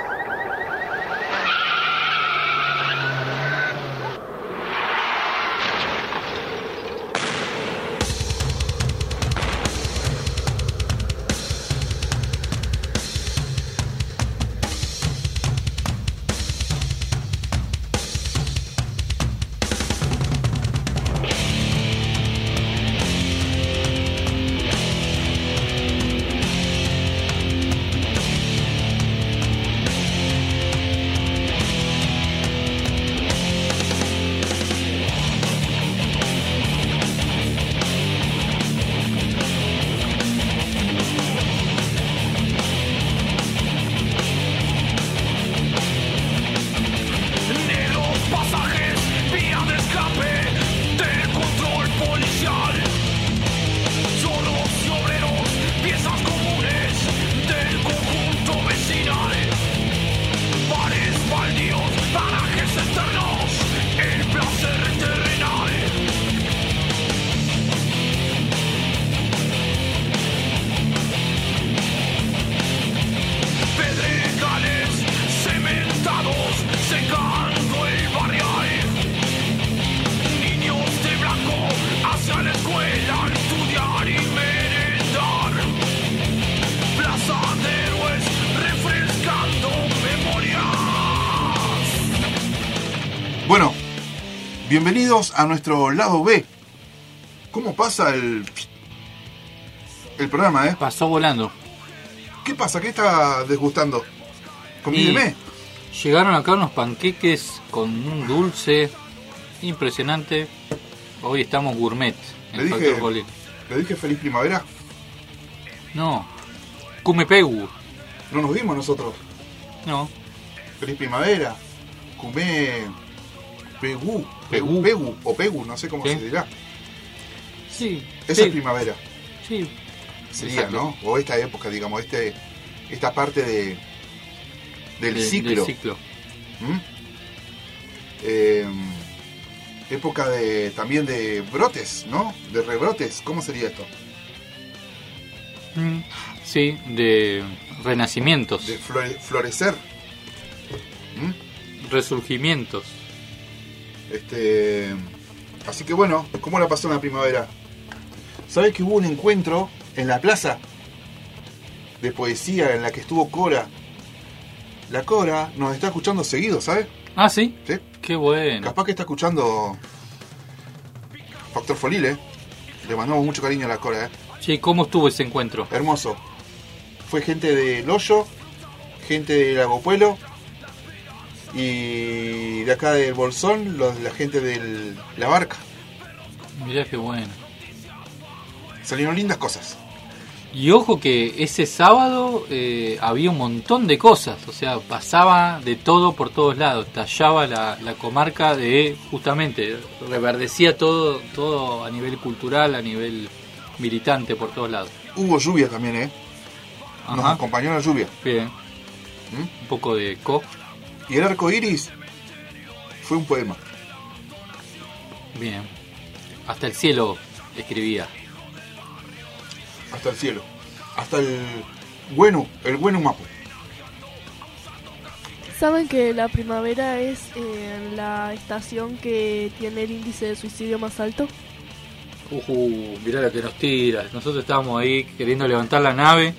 Bueno, bienvenidos a nuestro lado B. ¿Cómo pasa el el programa, eh?
Pasó volando.
¿Qué pasa? ¿Qué está desgustando? Convídeme.
Llegaron acá unos panqueques con un dulce impresionante. Hoy estamos gourmet en
¿Le dije,
Factor Bolín.
¿Le dije feliz primavera?
No. Cumepegu.
No nos vimos nosotros.
No.
Feliz primavera. Cume... Pegu. Pegu. Pegu. O Pegu, no sé cómo
¿Sí?
se dirá.
Sí.
Esa
sí.
es primavera.
Sí.
Sería,
Exacto.
¿no? O esta época, digamos, este esta parte de del
De-
ciclo.
del ciclo.
¿Mm? Eh, época de también de brotes, ¿no? De rebrotes. ¿Cómo sería esto?
Mm, Sí, de renacimientos.
De flore- florecer. ¿Mm?
Resurgimientos.
Este, así que bueno, ¿cómo la pasó en la primavera? ¿Sabes que hubo un encuentro en la plaza de poesía en la que estuvo Cora. La Cora nos está escuchando seguido, ¿sabes?
Ah, ¿sí?
Sí.
Qué bueno.
Capaz que está escuchando Factor Folile. Le mandamos mucho cariño a la Cora, ¿eh?
Sí, ¿cómo estuvo ese encuentro?
Hermoso. Fue gente del Hoyo, gente de Lago Puelo y de acá del Bolsón, los, la gente de La Barca.
Mirá qué bueno.
Salieron lindas cosas.
Y ojo que ese sábado eh, había un montón de cosas, o sea, pasaba de todo por todos lados, tallaba la, la comarca de, justamente, reverdecía todo, todo a nivel cultural, a nivel militante por todos lados.
Hubo lluvia también, ¿eh? Nos
Ajá.
acompañó la lluvia.
Bien.
¿Mm?
Un poco de co.
Y el arco iris fue un poema.
Bien. Hasta el cielo escribía.
Hasta el cielo. Hasta el bueno, el bueno mapo.
¿Saben que la primavera es eh, la estación que tiene el índice de suicidio más alto?
Uh, mirá la que nos tira. Nosotros estábamos ahí queriendo levantar la nave.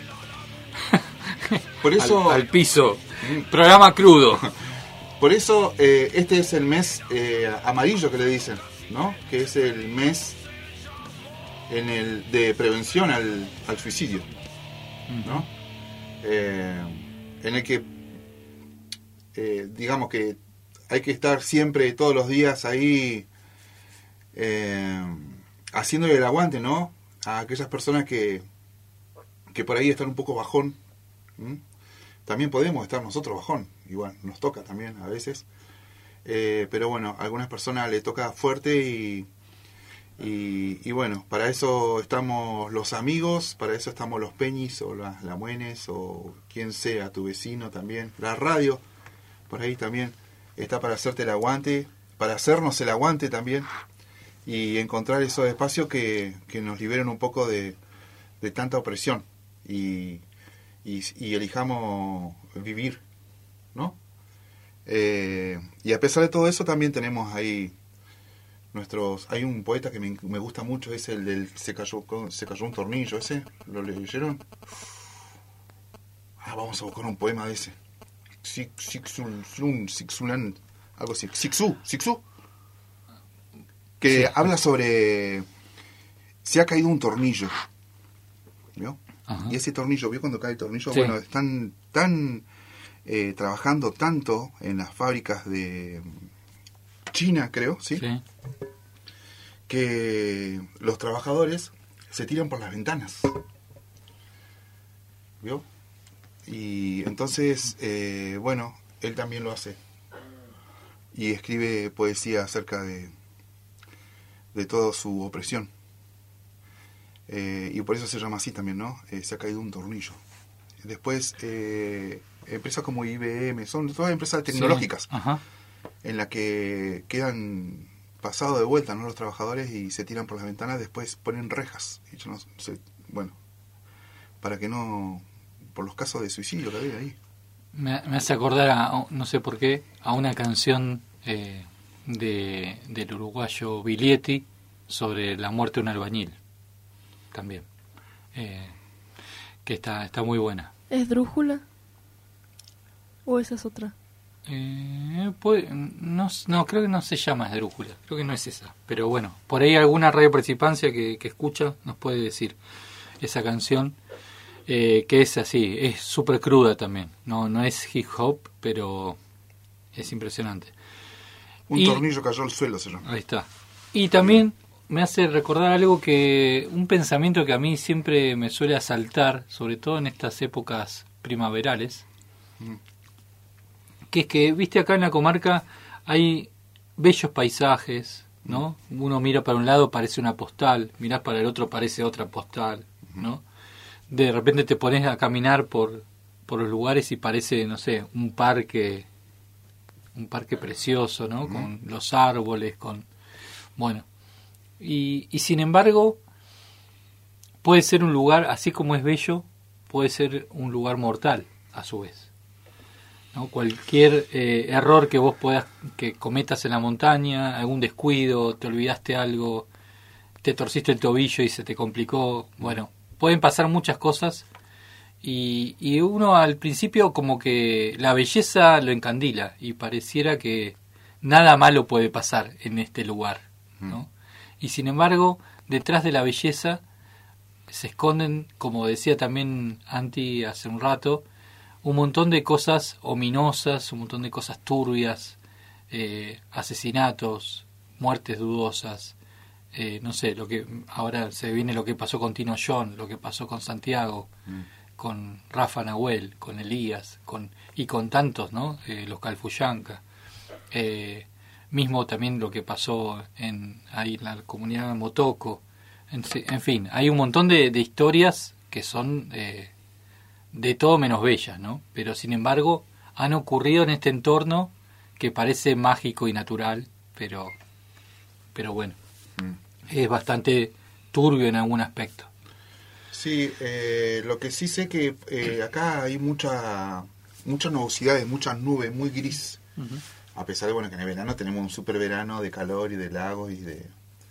Por eso...
al, al piso. Programa crudo.
Por eso eh, este es el mes eh, amarillo que le dicen, ¿no? Que es el mes en el de prevención al, al suicidio, ¿no? Eh, en el que eh, digamos que hay que estar siempre, todos los días ahí eh, haciéndole el aguante, ¿no? A aquellas personas que que por ahí están un poco bajón. ¿Mm? También podemos estar nosotros bajón, igual nos toca también a veces, eh, pero bueno, a algunas personas le toca fuerte y, y, y bueno, para eso estamos los amigos, para eso estamos los peñis o las lamuenes o quien sea, tu vecino también, la radio, por ahí también está para hacerte el aguante, para hacernos el aguante también y encontrar esos espacios que, que nos liberen un poco de, de tanta opresión y Y, y elijamos vivir, ¿no? Eh, y a pesar de todo eso también tenemos ahí nuestros... Hay un poeta que me, me gusta mucho, es el del se cayó, se cayó un tornillo, ese, ¿lo leyeron? Ah, vamos a buscar un poema de ese. Sixun, Sixulan, algo así. Sixu, Sixu. Que sí. Habla sobre... Se ha caído un tornillo, ¿vio? Ajá. Y ese tornillo, ¿vio cuando cae el tornillo? Sí. Bueno, están tan eh, trabajando tanto en las fábricas de China, creo, ¿sí? Sí. Que los trabajadores se tiran por las ventanas. ¿Vio? Y entonces, eh, bueno, él también lo hace. Y escribe poesía acerca de, de toda su opresión. Eh, y por eso se llama así también, ¿no? Eh, se ha caído un tornillo. Después, eh, empresas como I B M, son todas empresas tecnológicas, sí. En las que quedan pasados de vuelta, ¿no? Los trabajadores y se tiran por las ventanas, después ponen rejas. Y yo no sé, bueno, para que no, por los casos de suicidio que había ahí.
Me, me hace acordar, a, no sé por qué, a una canción eh, de del uruguayo Biglietti sobre la muerte de un albañil. También, eh, que está está muy buena.
¿Es Drújula? ¿O esa es otra?
Eh, puede, no, no, creo que no se llama Esdrújula, creo que no es esa. Pero bueno, por ahí alguna radio participancia que, que escucha nos puede decir esa canción, eh, que es así, es súper cruda también. No, no es hip hop, pero es impresionante.
Un
y,
tornillo cayó al suelo, se llama.
Ahí está. Y también me hace recordar algo que, un pensamiento que a mí siempre me suele asaltar, sobre todo en estas épocas primaverales, mm. que es que, viste, acá en la comarca hay bellos paisajes, ¿no? Mm. Uno mira para un lado, parece una postal, mirás para el otro, parece otra postal, ¿no? De repente te pones a caminar por, por los lugares y parece, no sé, un parque, un parque precioso, ¿no? Mm. Con los árboles, con... Bueno... Y, y sin embargo, puede ser un lugar, así como es bello, puede ser un lugar mortal, a su vez, ¿no? Cualquier eh, error que vos puedas, que cometas en la montaña, algún descuido, te olvidaste algo, te torciste el tobillo y se te complicó, bueno, pueden pasar muchas cosas Y, y uno al principio como que la belleza lo encandila y pareciera que nada malo puede pasar en este lugar, ¿no? Mm. Y sin embargo, detrás de la belleza se esconden, como decía también Anti hace un rato, un montón de cosas ominosas, un montón de cosas turbias, eh, asesinatos, muertes dudosas, eh, no sé, lo que ahora se viene lo que pasó con Tino John, lo que pasó con Santiago, mm. con Rafa Nahuel, con Elías, con y con tantos, ¿no? Eh, los Calfuyanca, eh, mismo también lo que pasó en ahí en la comunidad de Motoco, en, en fin, hay un montón de, de historias que son eh, de todo menos bellas, ¿no? Pero sin embargo han ocurrido en este entorno que parece mágico y natural, pero pero bueno, mm. es bastante turbio en algún aspecto.
Sí, eh, lo que sí sé que eh, acá hay mucha muchas nubosidades, muchas nubes, muy gris. Uh-huh. A pesar de bueno que en el verano tenemos un super verano de calor y de lagos y de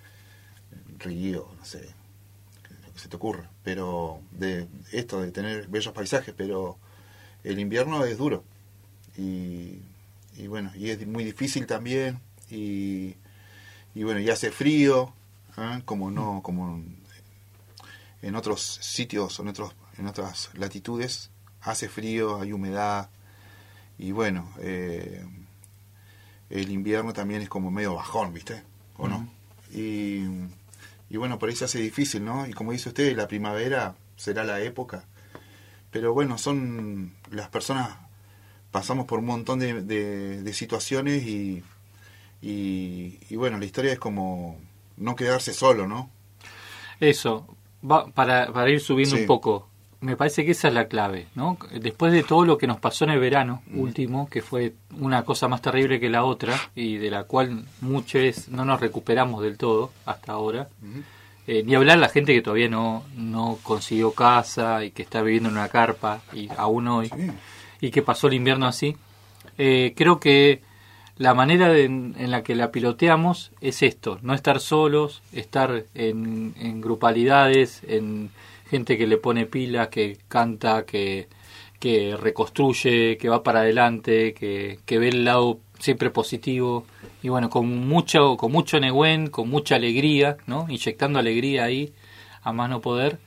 río, no sé, lo que se te ocurra. Pero de esto, de tener bellos paisajes, pero el invierno es duro. Y, y bueno, y es muy difícil también. Y, y bueno, y hace frío, ¿eh? como no, como en otros sitios, en otros, en otras latitudes, hace frío, hay humedad. Y bueno, eh, el invierno también es como medio bajón, ¿viste? ¿O no? Uh-huh. Y, y bueno, por ahí se hace difícil, ¿no? Y como dice usted, la primavera será la época. Pero bueno, son las personas, pasamos por un montón de, de, de situaciones y, y, y bueno, la historia es como no quedarse solo, ¿no?
Eso, va, para, para ir subiendo sí. un poco. Me parece que esa es la clave, ¿no? Después de todo lo que nos pasó en el verano mm. último, que fue una cosa más terrible que la otra y de la cual muchos no nos recuperamos del todo hasta ahora, mm. eh, ni hablar la gente que todavía no, no consiguió casa y que está viviendo en una carpa y aún hoy, sí. y que pasó el invierno así, eh, creo que la manera de, en la que la piloteamos es esto, no estar solos, estar en, en grupalidades, en gente que le pone pilas, que canta, que, que reconstruye, que va para adelante, que, que ve el lado siempre positivo y bueno, con mucho con mucho Nehuen, con mucha alegría, ¿no? Inyectando alegría ahí a más no poder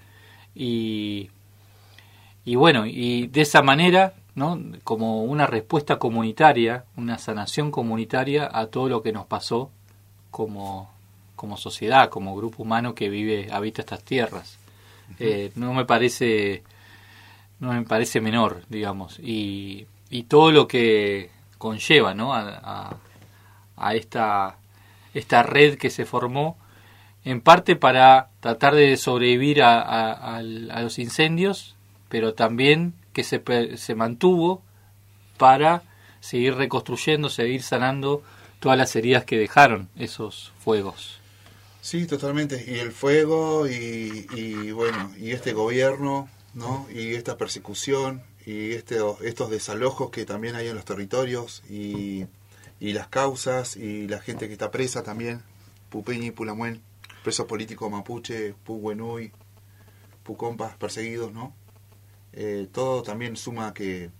y y bueno, y de esa manera, ¿no? Como una respuesta comunitaria, una sanación comunitaria a todo lo que nos pasó como como sociedad, como grupo humano que vive habita estas tierras. Eh, no me parece no me parece menor, digamos, y, y todo lo que conlleva, ¿no? a, a, a esta esta red que se formó en parte para tratar de sobrevivir a, a, a, a los incendios, pero también que se, se mantuvo para seguir reconstruyendo, seguir sanando todas las heridas que dejaron esos fuegos.
Sí, totalmente. Y el fuego y, y bueno, y este gobierno, ¿no? Y esta persecución y este estos desalojos que también hay en los territorios y, y las causas y la gente que está presa también, Pupeñi, Pulamuen, presos políticos mapuche, Puhuenui, Pucompas perseguidos, ¿no? Eh, todo también suma que,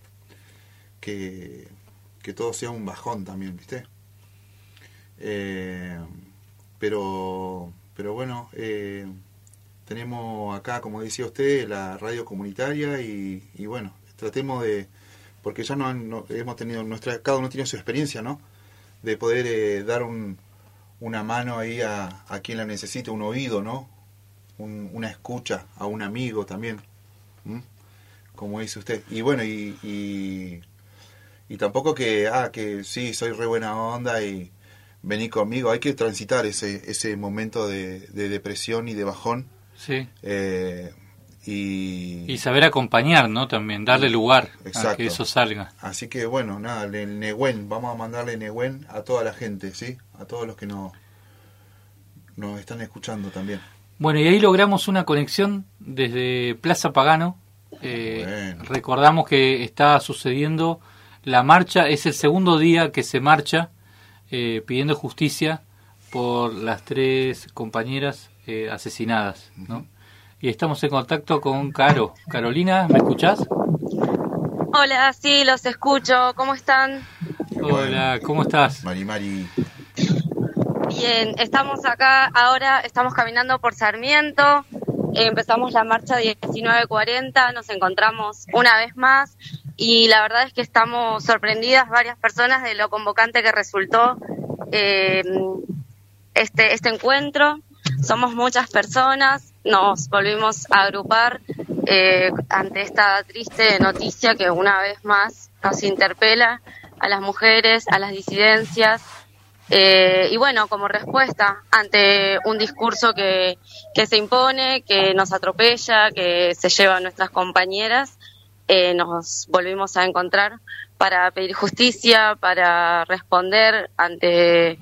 que que todo sea un bajón también, ¿viste? Eh, pero pero bueno, eh, tenemos acá, como decía usted, la radio comunitaria y, y bueno, tratemos de, porque ya no, han, no hemos tenido nuestra, cada uno tiene su experiencia, ¿no? De poder eh, dar un, una mano ahí a, a quien la necesite, un oído, ¿no? Un, una escucha a un amigo también, ¿m? Como dice usted. Y bueno, y, y y tampoco que, ah, que sí, soy re buena onda y vení conmigo. Hay que transitar ese ese momento de, de depresión y de bajón.
Sí.
Eh, y,
y saber acompañar, ¿no? También, darle lugar
exacto.
a que eso salga.
Así que, bueno, nada, el Nehuen, vamos a mandarle Nehuen a toda la gente, ¿sí? A todos los que nos, nos están escuchando también.
Bueno, y ahí logramos una conexión desde Plaza Pagano. Eh, bueno. Recordamos que está sucediendo la marcha, es el segundo día que se marcha eh, pidiendo justicia por las tres compañeras eh, asesinadas, ¿no? Uh-huh. y estamos en contacto con Caro. Carolina, ¿me escuchás?
Hola, sí, los escucho. ¿Cómo están?
Hola, ¿cómo estás?
Mari Mari.
Bien, estamos acá, ahora estamos caminando por Sarmiento, eh, empezamos la marcha diecinueve cuarenta, nos encontramos una vez más y la verdad es que estamos sorprendidas varias personas de lo convocante que resultó eh, este, este encuentro. Somos muchas personas, nos volvimos a agrupar eh, ante esta triste noticia que una vez más nos interpela a las mujeres, a las disidencias. Eh, y bueno, como respuesta ante un discurso que, que se impone, que nos atropella, que se lleva a nuestras compañeras, eh, nos volvimos a encontrar para pedir justicia, para responder ante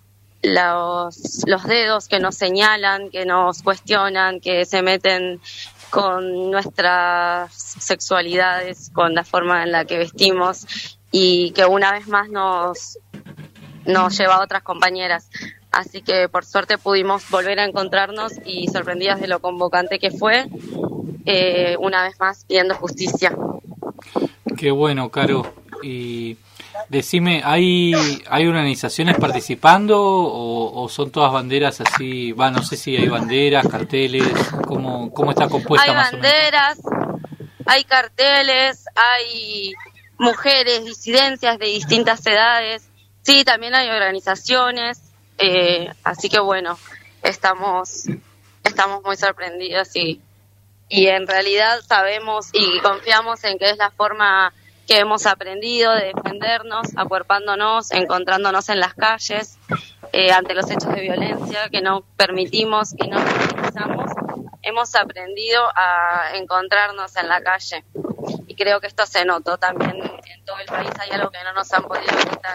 los, los dedos que nos señalan, que nos cuestionan, que se meten con nuestras sexualidades, con la forma en la que vestimos y que una vez más nos... nos lleva a otras compañeras. Así que por suerte pudimos volver a encontrarnos y sorprendidas de lo convocante que fue, eh, una vez más pidiendo justicia.
Qué bueno, Caro. Y decime, ¿hay hay organizaciones participando o, o son todas banderas así? Va, no sé si hay banderas, carteles, ¿cómo, cómo está compuesta
hay
más
banderas, o menos? Hay carteles, hay mujeres, disidencias de distintas edades. Sí, también hay organizaciones, eh, así que bueno, estamos estamos muy sorprendidos y, y en realidad sabemos y confiamos en que es la forma que hemos aprendido de defendernos, acuerpándonos, encontrándonos en las calles eh, ante los hechos de violencia que no permitimos y no minimizamos. Hemos aprendido a encontrarnos en la calle y creo que esto se notó también en todo el país. Hay algo que no nos han podido quitar.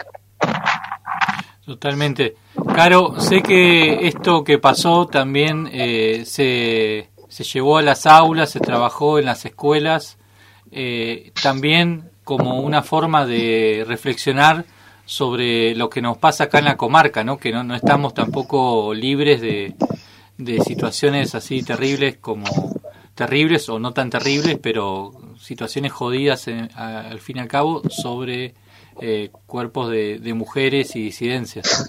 Totalmente. Caro, sé que esto que pasó también eh, se, se llevó a las aulas, se trabajó en las escuelas, eh, también como una forma de reflexionar sobre lo que nos pasa acá en la comarca, ¿no? Que no, no estamos tampoco libres de, de situaciones así terribles como terribles o no tan terribles, pero situaciones jodidas en, a, al fin y al cabo sobre eh, cuerpos de, de mujeres y disidencias.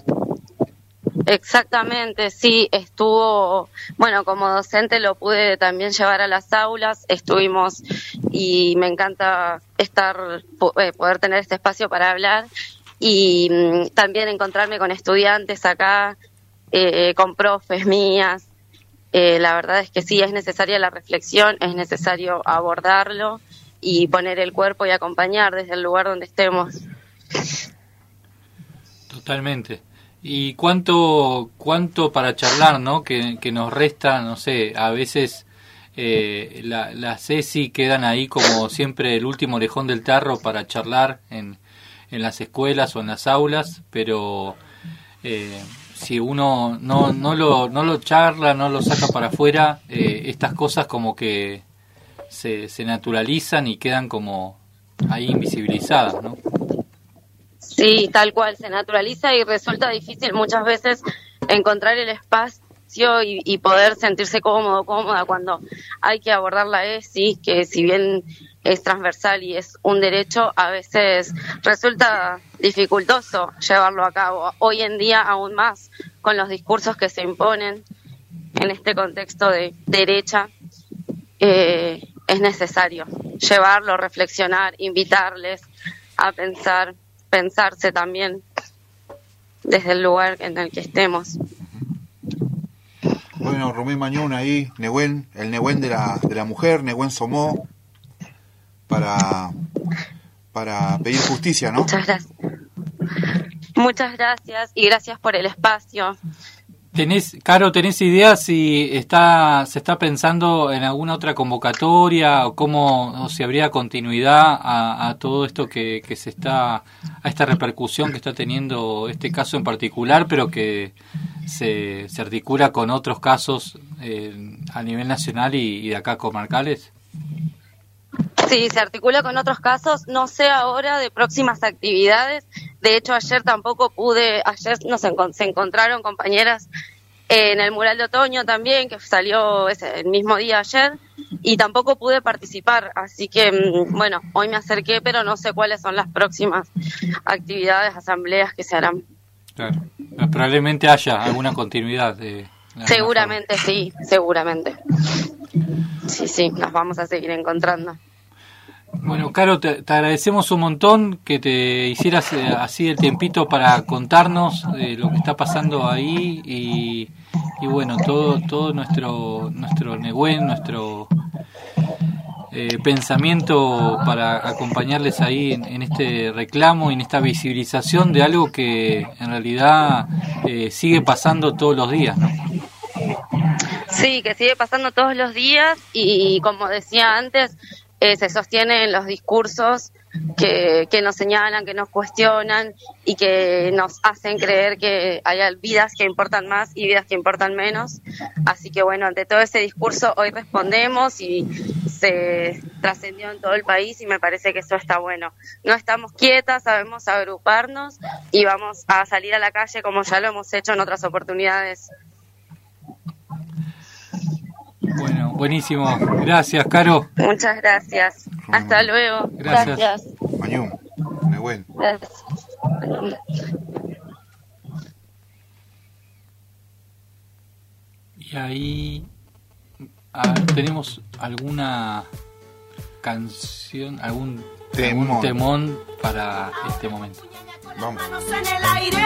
Exactamente, sí, estuvo, bueno, como docente lo pude también llevar a las aulas, estuvimos y me encanta estar, poder tener este espacio para hablar y mmm, también encontrarme con estudiantes acá, eh, con profes mías. Eh, la verdad es que sí, es necesaria la reflexión, es necesario abordarlo y poner el cuerpo y acompañar desde el lugar donde estemos.
Totalmente. ¿Y cuánto cuánto para charlar, no? Que, que nos resta, no sé, a veces eh, la, las Ceci quedan ahí como siempre el último orejón del tarro para charlar en, en las escuelas o en las aulas, pero eh, si uno no no lo no lo charla, no lo saca para afuera, eh, estas cosas como que se, se naturalizan y quedan como ahí invisibilizadas, ¿no?
Sí, tal cual, se naturaliza y resulta difícil muchas veces encontrar el espacio y, y poder sentirse cómodo, cómoda cuando hay que abordar la E S I, que si bien es transversal y es un derecho, a veces resulta dificultoso llevarlo a cabo. Hoy en día aún más, con los discursos que se imponen en este contexto de derecha, eh, es necesario llevarlo, reflexionar, invitarles a pensar, pensarse también desde el lugar en el que estemos.
Bueno, Romé Mañón ahí, Nehuen, el Nehuen de la, de la mujer, Nehuen Somó, para, para pedir justicia, ¿no?
Muchas gracias. Muchas gracias y gracias por el espacio.
¿Tenés, Caro, tenés idea si está se está pensando en alguna otra convocatoria o cómo, o si habría continuidad a, a todo esto que, que se está, a esta repercusión que está teniendo este caso en particular, pero que se, se articula con otros casos eh, a nivel nacional y, y de acá comarcales?
Sí, se articula con otros casos, no sé ahora de próximas actividades. De hecho, ayer tampoco pude, ayer nos encon- se encontraron compañeras en el mural de otoño también, que salió ese, el mismo día ayer, y tampoco pude participar, así que bueno, hoy me acerqué, pero no sé cuáles son las próximas actividades, asambleas que se harán.
Claro. Probablemente haya alguna continuidad. De, de
seguramente sí, seguramente. Sí, sí, nos vamos a seguir encontrando.
Bueno, Caro, te, te agradecemos un montón que te hicieras eh, así el tiempito para contarnos eh, lo que está pasando ahí y, y bueno, todo todo nuestro nuestro Nehuen, nuestro eh, pensamiento para acompañarles ahí en, en este reclamo y en esta visibilización de algo que en realidad eh, sigue pasando todos los días, ¿no?
Sí, que sigue pasando todos los días y como decía antes, Eh, se sostiene en los discursos que, que nos señalan, que nos cuestionan y que nos hacen creer que hay vidas que importan más y vidas que importan menos. Así que bueno, ante todo ese discurso hoy respondemos y se trascendió en todo el país y me parece que eso está bueno. No estamos quietas, sabemos agruparnos y vamos a salir a la calle como ya lo hemos hecho en otras oportunidades.
Bueno, buenísimo. Gracias, Caro.
Muchas gracias. Hasta luego.
Gracias.
Gracias.
Mañum, Nehuen.
Gracias.
Y ahí a ver, tenemos alguna canción, algún temón. algún temón para este momento.
Vamos.
En el aire.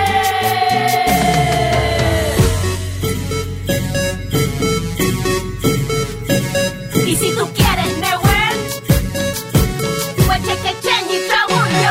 Y si tú quieres Nehuen, pues que que change y trabuño.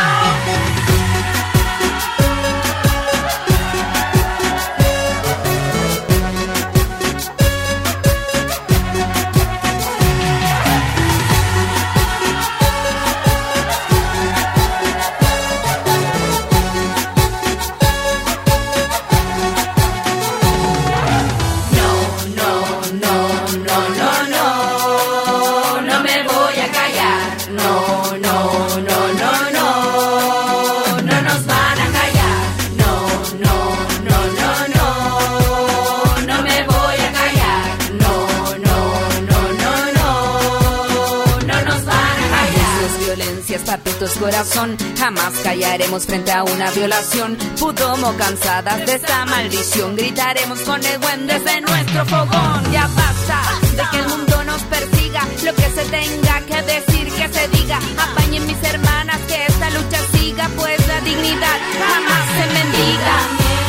Papitos corazón, jamás callaremos frente a una violación. Putomo cansadas de esta maldición, gritaremos con Nehuen desde nuestro fogón. Ya basta de que el mundo nos persiga, lo que se tenga que decir que se diga. Apañen mis hermanas que esta lucha siga, pues la dignidad jamás se mendiga.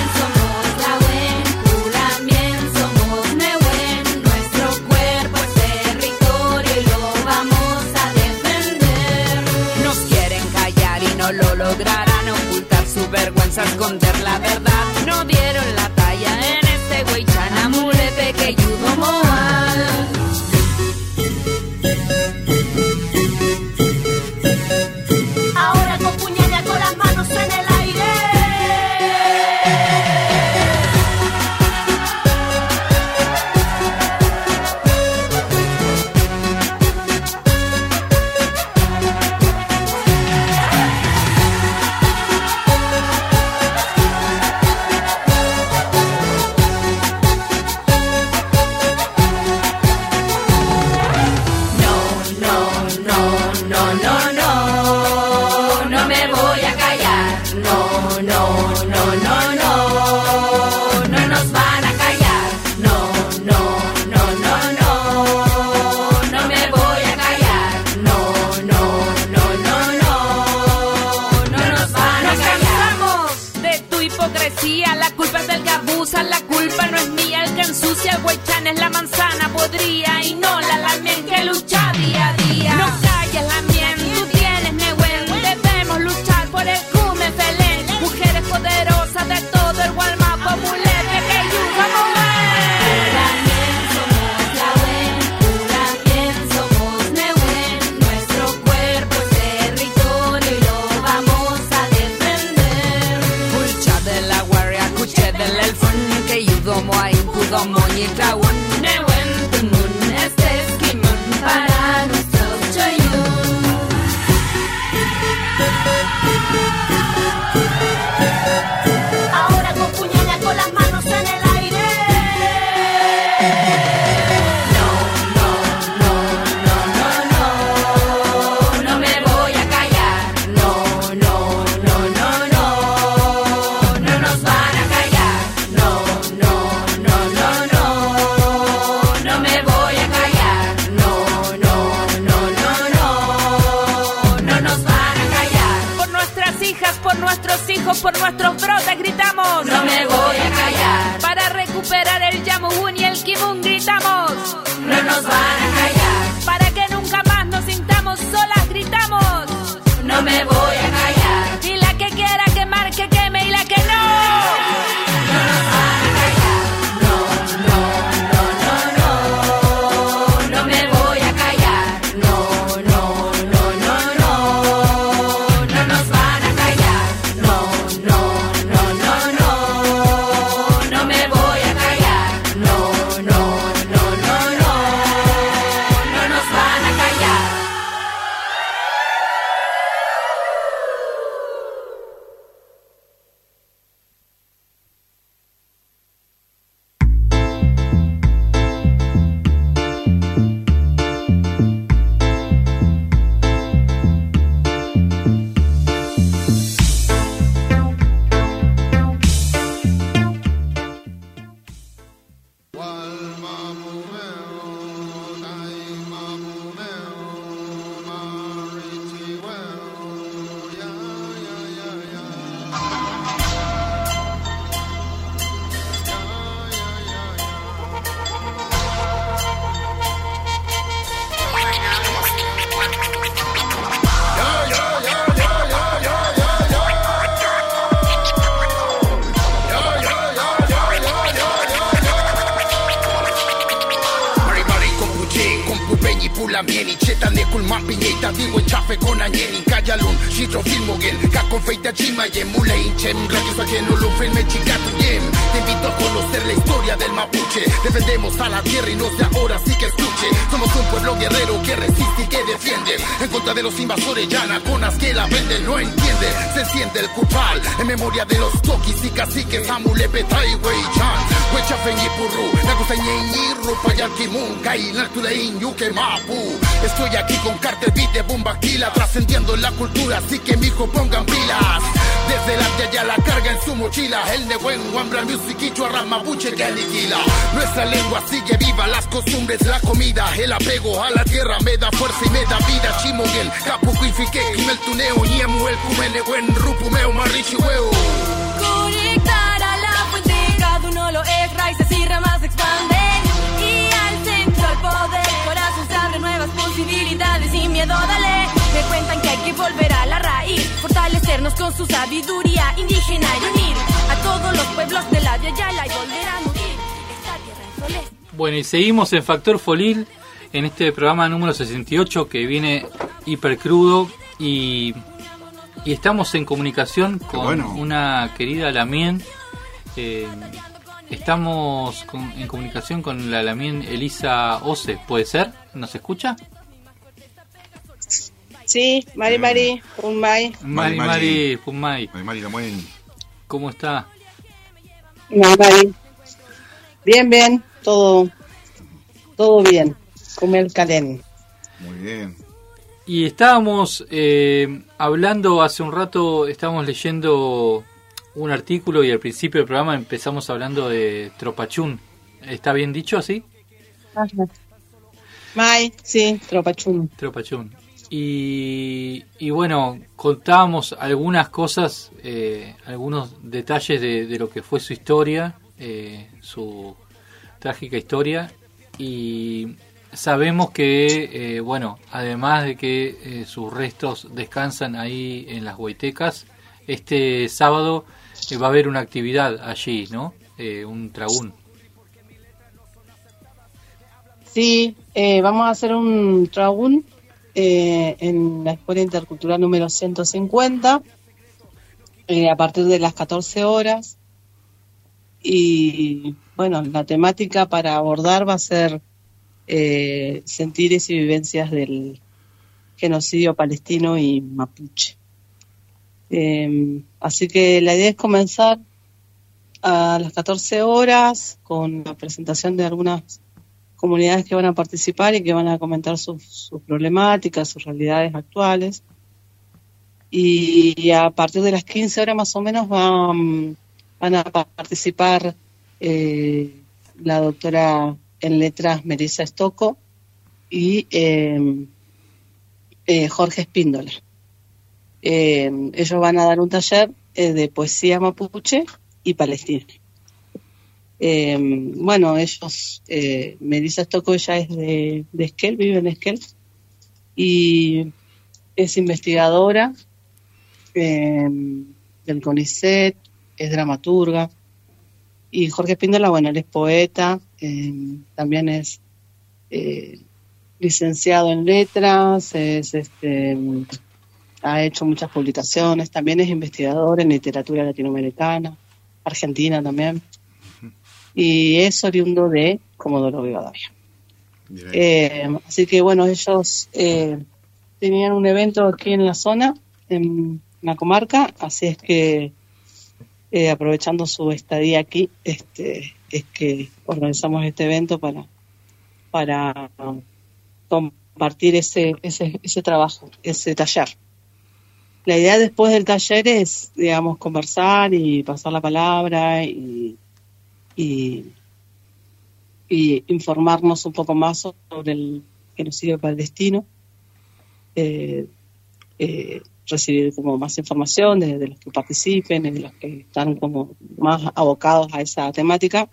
Lo lograrán ocultar su vergüenza, esconder la verdad. No dieron la talla en este güey chanamulete que yudo moal.
Ahora con puñalada con las manos en el aire.
La culpa es del que abusa, la culpa no es mía. El que ensucia el huaychan es la manzana podrida y no la lamien que lucha día a día. No calles lamien, tú tienes Nehuen. Debemos luchar por el cume felén. Mujeres poderosas de todo el Gualmapo mulete que yuga mover.
También somos la buen, también somos Nehuen. Nuestro cuerpo es territorio y lo vamos a defender.
Pulcha de la guardia, cuche del elfón, que yudomo a impudomo y traun. Nehuen, tumun, este esquimón
para nuestros choyun. Ahora con puñalada con las manos en el aire.
hijas, por nuestros hijos, por nuestros brotes gritamos.
No me voy a callar.
Para recuperar el Yamuhun y el Kimun gritamos.
No nos van a callar.
Para que nunca más nos sintamos solas gritamos.
No me voy a callar.
Y la que quiera quemar, que queme, y la que no.
No nos van a callar. No, no, no, no, no. No me voy a callar. No, no, no, no, no. No nos van a callar. No, no, no, no, no. No me voy a callar. No, no, no, no, no. No nos van a callar.
Lambieni, cetane cul mapiñeita, digo chafe con añeni, callalun, shitro filmogen, kakon feita chima yem, mulein chem, gracias a que no lo filme chicato yem. Te invito a conocer la historia del mapuche, defendemos a la tierra y no sé ahora sí que escuche. Somos un pueblo guerrero que resiste y que defiende, en contra de los invasores yanaconas que la venden, no entiende. Se siente el culpal, en memoria de los toquis y caciques, amule petai, wey chan, wey chafen y purru, la cosa ñeñi, rupa yalkimun, kai, nartulein, yuke mapu. Estoy aquí con Carter Beat de Bumbaquila, trascendiendo en la cultura, así que mijo pongan pilas. Desde la playa la carga en su mochila, el Nehuen, Wambra Music, Quichua, Rap, Mapuche que aniquila. Nuestra lengua sigue viva, las costumbres, la comida, el apego a la tierra me da fuerza y me da vida. Chimogen, Capuco y Fique, Kimel Tuneo, Niemu, el Kumenehuen, Rupumeo, Marichihueo.
Conectar a la fuente, cada uno lo es, raíces y ramas expanden. Y al centro el poder, corazón se abre nuevas posibilidades y miedo dale. Me cuentan que hay que volver a la raíz, fortalecernos con su sabiduría indígena y unir a todos los pueblos de la Via Yala y volver a nutrir esta tierra en flores.
Bueno, y seguimos en Factor Folil, en este programa número sesenta y ocho que viene hiper crudo y, y estamos en comunicación con
bueno.
una querida Lamien. Eh, estamos con, en comunicación con la Lamien Elisa Ose, ¿puede ser? ¿Nos escucha?
Sí, Mari Mari, Punmay.
Mari Mari, Punmay.
Mari Mari, la mueven.
¿Cómo está?
Mari Mari. Bien, bien, todo, todo bien. Come el calén.
Muy bien.
Y estábamos eh, hablando hace un rato, estábamos leyendo un artículo y al principio del programa empezamos hablando de Tropachún. ¿Está bien dicho así?
Ajá. May, sí, Tropachún.
Tropachún. Y, y bueno, contábamos algunas cosas, eh, algunos detalles de, de lo que fue su historia, eh, su trágica historia, y sabemos que, eh, bueno, además de que eh, sus restos descansan ahí en las Huaytecas, este sábado eh, va a haber una actividad allí, ¿no? Eh, un tragún.
Sí, eh, vamos a hacer un tragún eh, en la Escuela Intercultural número ciento cincuenta eh, a partir de las catorce horas. Y bueno, la temática para abordar va a ser eh, sentires y vivencias del genocidio palestino y mapuche. Eh, así que la idea es comenzar a las catorce horas con la presentación de algunas comunidades que van a participar y que van a comentar sus, sus problemáticas, sus realidades actuales. Y, y a partir de las quince horas más o menos van, van a participar eh, la doctora en letras Melissa Estocco y eh, eh, Jorge Espíndola. Eh, ellos van a dar un taller eh, de poesía mapuche y palestina. Eh, bueno, ellos, eh, Melissa Stocco, ella es de, de Esquel, vive en Esquel, y es investigadora eh, del CONICET, es dramaturga, y Jorge Espíndola, bueno, él es poeta, eh, también es eh, licenciado en letras, es, este, ha hecho muchas publicaciones, también es investigador en literatura latinoamericana, argentina también, y es oriundo de Comodoro Rivadavia. Eh, así que bueno, ellos eh, tenían un evento aquí en la zona, en la comarca, así es que eh, aprovechando su estadía aquí, este, es que organizamos este evento para, para compartir ese, ese, ese trabajo, ese taller. La idea después del taller es, digamos, conversar y pasar la palabra y Y, y informarnos un poco más sobre el genocidio palestino, eh, eh, recibir como más información de, de los que participen, de los que están como más abocados a esa temática,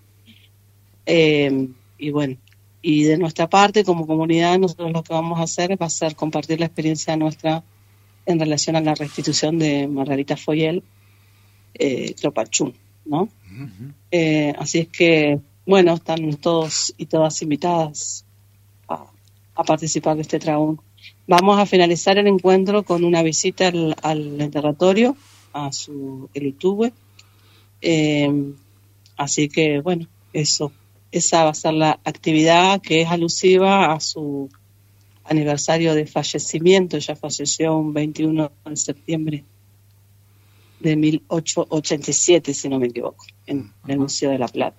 eh, y bueno, y de nuestra parte como comunidad nosotros lo que vamos a hacer va a ser compartir la experiencia nuestra en relación a la restitución de Margarita Foyel, eh, Tropachún, ¿no? Uh-huh. Eh, así es que, bueno, están todos y todas invitadas a, a participar de este traún. Vamos a finalizar el encuentro con una visita al, al enterratorio, a su el Utube. Eh, así que, bueno, eso, esa va a ser la actividad que es alusiva a su aniversario de fallecimiento. Ella falleció un veintiuno de septiembre de mil ochocientos ochenta y siete, si no me equivoco, en el Museo de la Plata.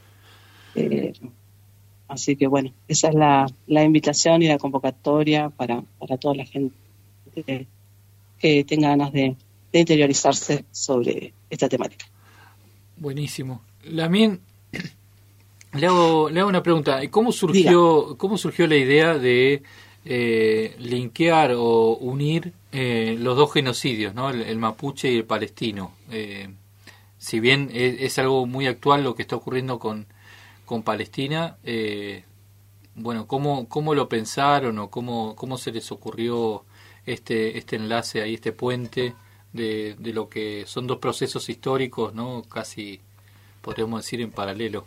Eh, así que bueno, esa es la, la invitación y la convocatoria para, para toda la gente que, que tenga ganas de, de interiorizarse sobre esta temática.
Buenísimo. Lamien, le hago, le hago una pregunta. ¿Cómo surgió, Diga. ¿Cómo surgió la idea de eh, linkear o unir Eh, los dos genocidios, ¿no? El, el mapuche y el palestino? Eh, si bien es, es algo muy actual lo que está ocurriendo con, con Palestina, eh, bueno, ¿cómo, cómo lo pensaron o cómo, cómo se les ocurrió este, este enlace ahí, este puente de, de lo que son dos procesos históricos, ¿no? Casi podríamos decir en paralelo.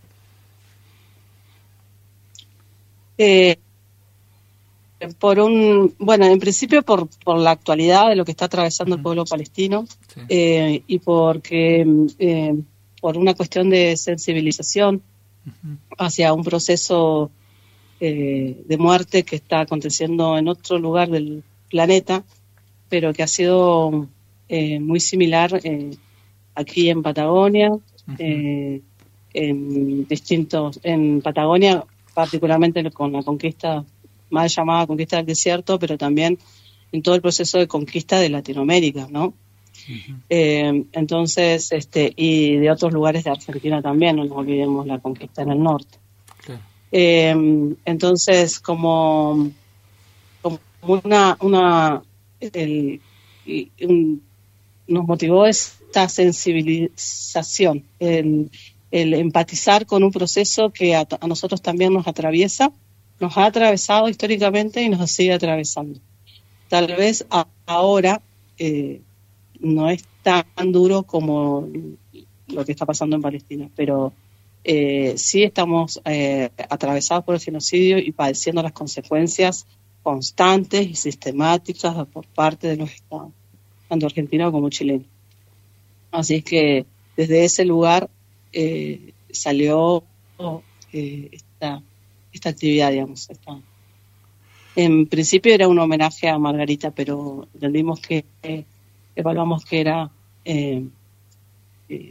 Eh, por un, bueno, en principio por, por la actualidad de lo que está atravesando el pueblo palestino, sí. eh, y porque eh, por una cuestión de sensibilización uh-huh. hacia un proceso eh, de muerte que está aconteciendo en otro lugar del planeta, pero que ha sido eh, muy similar eh, aquí en Patagonia, uh-huh. eh, en distintos, en Patagonia particularmente con la conquista mal llamada conquista del desierto, pero también en todo el proceso de conquista de Latinoamérica, ¿no? Uh-huh. Eh, entonces, este, y de otros lugares de Argentina también, no nos olvidemos la conquista en el norte. Okay. Eh, entonces, como, como una, una el, un, nos motivó esta sensibilización, el, el empatizar con un proceso que a, a nosotros también nos atraviesa, nos ha atravesado históricamente y nos sigue atravesando. Tal vez a, ahora eh, no es tan duro como lo que está pasando en Palestina, pero eh, sí estamos eh, atravesados por el genocidio y padeciendo las consecuencias constantes y sistemáticas por parte de los estados, tanto argentinos como chilenos. Así es que desde ese lugar eh, salió eh, esta esta actividad, digamos. Esta. En principio era un homenaje a Margarita, pero entendimos que, eh, evaluamos que era eh, eh,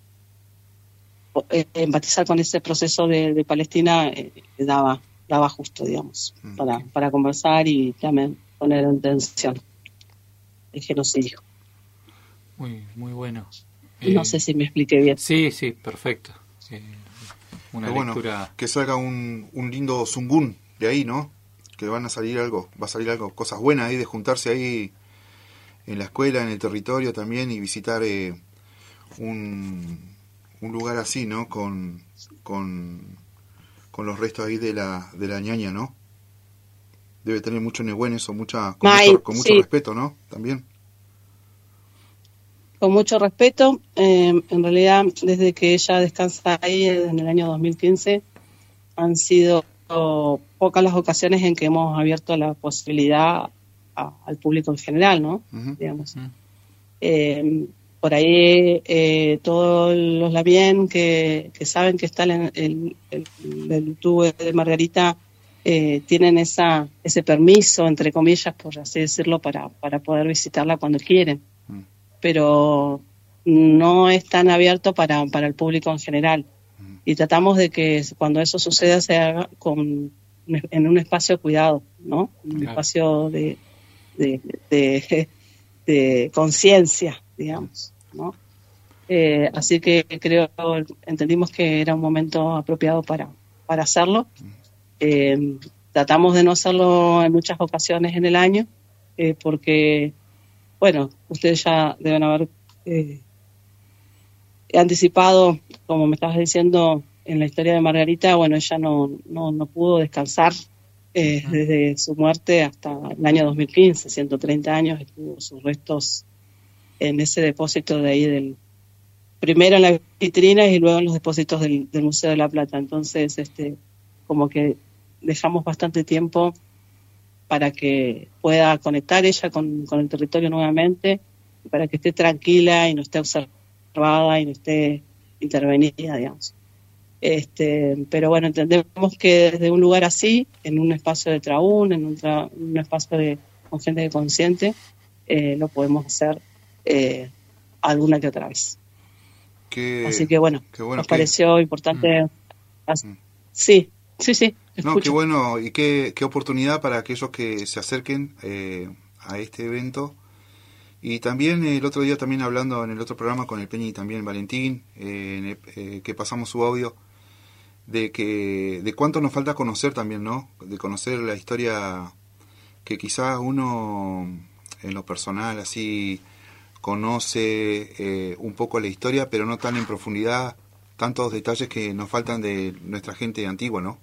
empatizar con ese proceso de, de Palestina, eh, daba, daba justo, digamos, okay. para, para conversar y también poner en tensión el genocidio.
Muy, muy bueno.
No eh, sé si me expliqué bien.
Sí, sí, perfecto. Eh, Una
bueno,
lectura...
que salga un, un lindo zungún de ahí, ¿no? Que van a salir algo, va a salir algo, cosas buenas ahí de juntarse ahí en la escuela, en el territorio también, y visitar eh, un, un lugar así, ¿no? Con, con, con los restos ahí de la, de la ñaña, ¿no? Debe tener mucho Nehuen eso, mucha, con,
May,
mucho, con mucho
sí.
respeto, ¿no? También.
Con mucho respeto, eh, en realidad desde que ella descansa ahí en el año dos mil quince han sido oh, pocas las ocasiones en que hemos abierto la posibilidad a, al público en general, ¿no?
Uh-huh.
Digamos. Uh-huh. Eh, por ahí eh, todos los Lamien que, que saben que está en el, el, el YouTube de Margarita eh, tienen esa ese permiso, entre comillas, por así decirlo, para, para poder visitarla cuando quieren. Uh-huh. Pero no es tan abierto para, para el público en general. Uh-huh. Y tratamos de que cuando eso suceda se haga con, en un espacio cuidado, ¿no? Un claro. espacio de, de, de, de conciencia, digamos, ¿no? Eh, así que creo, entendimos que era un momento apropiado para, para hacerlo. Eh, tratamos de no hacerlo en muchas ocasiones en el año, eh, porque, bueno, ustedes ya deben haber eh, anticipado, como me estabas diciendo, en la historia de Margarita, bueno, ella no, no, no pudo descansar eh, uh-huh. desde su muerte hasta el año dos mil quince, ciento treinta años, estuvo sus restos en ese depósito de ahí, del primero en las vitrinas y luego en los depósitos del, del Museo de la Plata. Entonces, este, como que dejamos bastante tiempo para que pueda conectar ella con, con el territorio nuevamente, para que esté tranquila y no esté observada y no esté intervenida, digamos. Este, pero bueno, entendemos que desde un lugar así, en un espacio de traún, en un, tra- un espacio de, con gente consciente, eh, lo podemos hacer eh, alguna que otra vez.
Qué,
así que bueno,
bueno
nos
que...
pareció importante. Mm. As- mm. Sí, sí, sí.
Escucho. No, qué bueno y qué, qué oportunidad para aquellos que se acerquen eh, a este evento. Y también el otro día, también hablando en el otro programa con el Peñi y también Valentín, eh, eh, que pasamos su audio, de que de cuánto nos falta conocer también, ¿no? De conocer la historia que quizás uno en lo personal así conoce eh, un poco la historia, pero no tan en profundidad, tantos detalles que nos faltan de nuestra gente antigua, ¿no?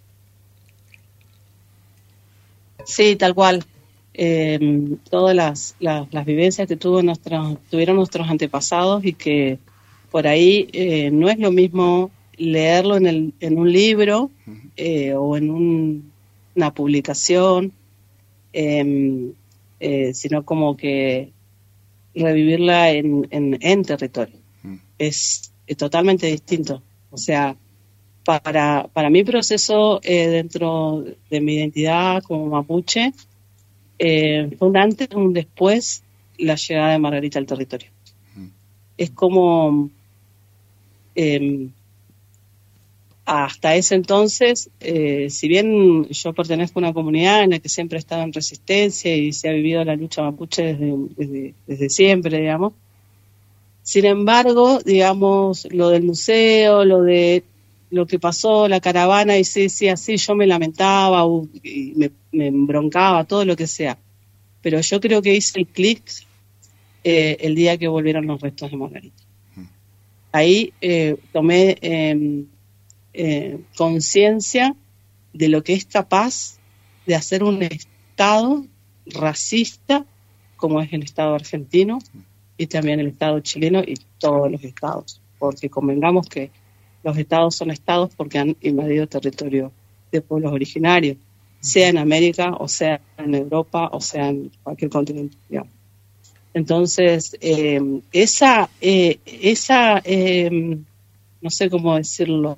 Sí, tal cual. Eh, todas las, las, las vivencias que tuvo nuestros, tuvieron nuestros antepasados y que por ahí eh, no es lo mismo leerlo en, el, en un libro eh, o en un, una publicación, eh, eh, sino como que revivirla en, en, en territorio. Mm. Es, es totalmente distinto. O sea, para, para mi proceso eh, dentro de mi identidad como mapuche, eh, fue un antes y un después la llegada de Margarita al territorio. Mm. Es como... Eh, hasta ese entonces, eh, si bien yo pertenezco a una comunidad en la que siempre he estado en resistencia y se ha vivido la lucha mapuche desde, desde, desde siempre, digamos, sin embargo, digamos, lo del museo, lo de lo que pasó, la caravana, y sí, sí, así yo me lamentaba, o, y me, me embroncaba, todo lo que sea, pero yo creo que hice el clic eh, el día que volvieron los restos de Margarita. Ahí eh, tomé... Eh, Eh, conciencia de lo que es capaz de hacer un Estado racista como es el Estado argentino y también el Estado chileno y todos los Estados, porque convengamos que los Estados son Estados porque han invadido territorio de pueblos originarios, sea en América o sea en Europa o sea en cualquier continente, digamos. Entonces, eh, esa, eh, esa eh, no sé cómo decirlo,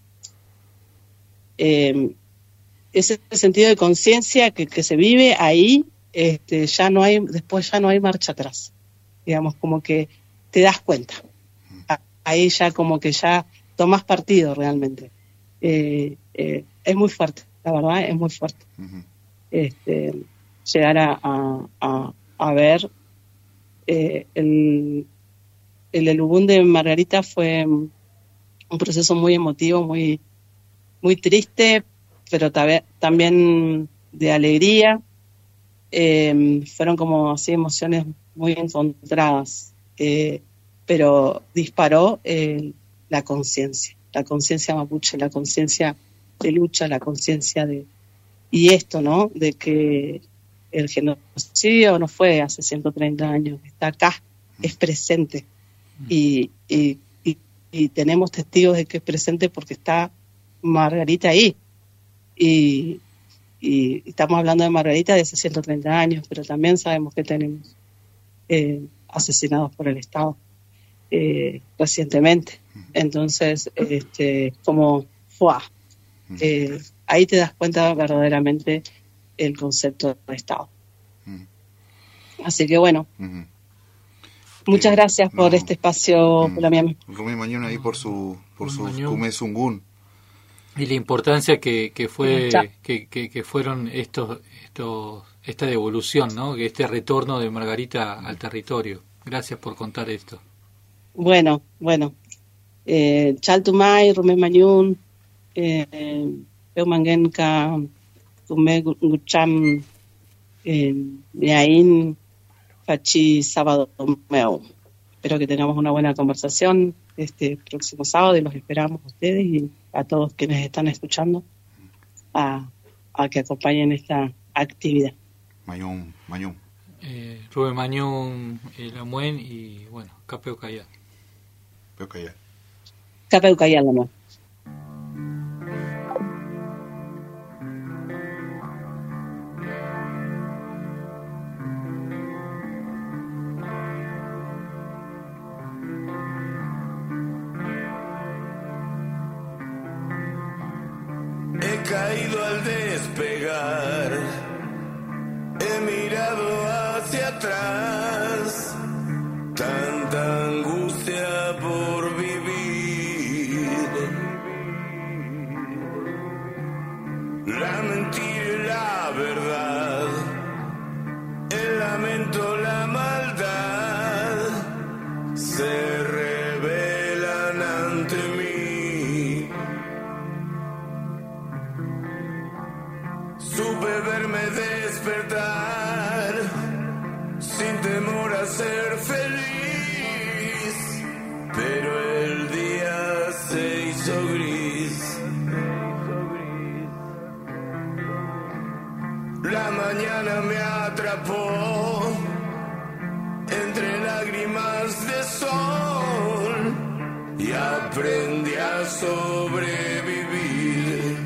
Eh, ese sentido de conciencia que, que se vive ahí, este, ya no hay, después ya no hay marcha atrás, digamos, como que te das cuenta, ahí ya como que ya tomas partido realmente, eh, eh, es muy fuerte, la verdad es muy fuerte. Uh-huh. este, llegar a, a, a, a ver eh, el, el Elubún de Margarita fue un proceso muy emotivo, muy muy triste, pero tab- también de alegría, eh, fueron como así emociones muy encontradas, eh, pero disparó eh, la conciencia, la conciencia mapuche, la conciencia de lucha, la conciencia de... Y esto, ¿no? De que el genocidio no fue hace ciento treinta años, está acá, es presente. Y, y, y, y tenemos testigos de que es presente porque está Margarita ahí. Y, y estamos hablando de Margarita de hace ciento treinta años, pero también sabemos que tenemos eh, asesinados por el Estado eh, recientemente. Entonces, este, como ¡fua! Eh, ahí te das cuenta verdaderamente el concepto de Estado. Así que bueno,
Uh-huh.
muchas gracias por
no.
este espacio,
Mm.
Polamiam.
Rubén Mañón ahí por su por sus
Mañón.
Kumesungun.
Y la importancia que, que fue
Ya.
que, que, que fueron estos estos esta devolución, ¿no? Que este retorno de Margarita al territorio. Gracias por contar esto.
Bueno, bueno. Eh, Chaltumay, Rumén Mañún, eh, Peumangenka, Tume Gucham, eh, Miaín, Fachi, Sábado Meu. Espero que tengamos una buena conversación este próximo sábado y los esperamos a ustedes y a todos quienes están escuchando a, a que acompañen esta actividad.
Mañón, Mañón.
Eh, Rubén Mañón, eh, Lamuen y bueno, Capeo Callá.
Veo que ya.
Capeu Cayala, ¿no?
He caído al despegar, he mirado hacia atrás, tanta angustia por vivir. La mentira y la verdad, el lamento, la maldad, se revelan ante mí. Supe verme despertar, sin temor a ser feliz, pero el día se hizo gris. La mañana me atrapó entre lágrimas de sol y aprendí a sobrevivir.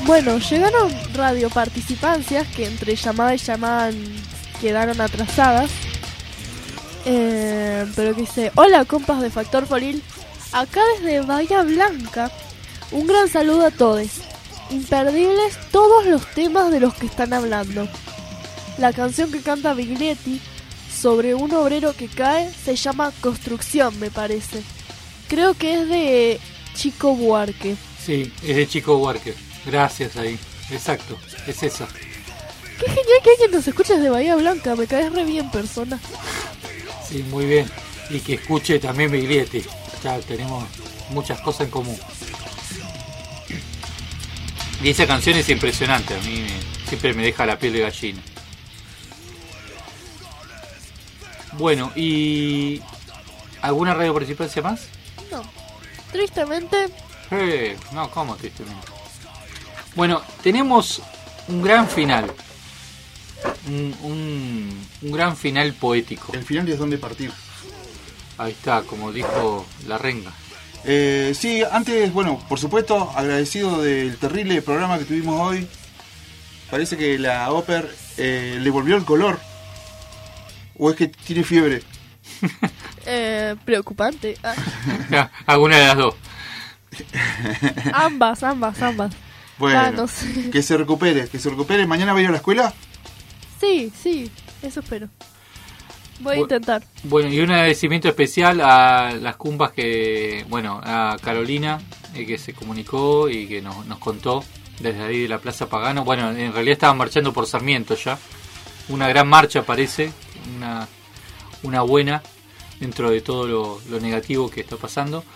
Bueno, llegaron radioparticipancias que entre llamada y llamada quedaron atrasadas. Eh, pero que dice: hola compas de Factor Folil, acá desde Bahía Blanca, un gran saludo a todos. Imperdibles todos los temas de los que están hablando. La canción que canta Biglietti sobre un obrero que cae se llama Construcción, me parece. Creo que es de Chico Buarque.
Sí, es de Chico Buarque. Gracias ahí. Exacto, es esa.
Qué genial que alguien nos escuche desde Bahía Blanca, me caes re bien, persona.
Sí, muy bien. Y que escuche también Biglietti. Ya tenemos muchas cosas en común. Y esa canción es impresionante, a mí me, siempre me deja la piel de gallina. Bueno, ¿y alguna radio participancia más?
No, tristemente.
Eh, no, ¿cómo tristemente? Bueno, tenemos un gran final. Un, un, un gran final poético.
El final es donde partir.
Ahí está, como dijo la renga.
Eh, sí, antes, bueno, por supuesto, agradecido del terrible programa que tuvimos hoy. Parece que la Oper eh, le volvió el color. ¿O es que tiene fiebre?
eh, preocupante. Ah.
Alguna de las dos.
ambas, ambas, ambas.
Bueno,
ah, no sé.
que se recupere, que se recupere. ¿Mañana va a ir a la escuela?
Sí, sí, eso espero. Voy a intentar.
Bueno, y un agradecimiento especial a las cumbas que, bueno, a Carolina, eh, que se comunicó y que nos, nos contó desde ahí de la Plaza Pagano. Bueno, en realidad estaban marchando por Sarmiento ya. Una gran marcha parece, una, una buena dentro de todo lo, lo negativo que está pasando.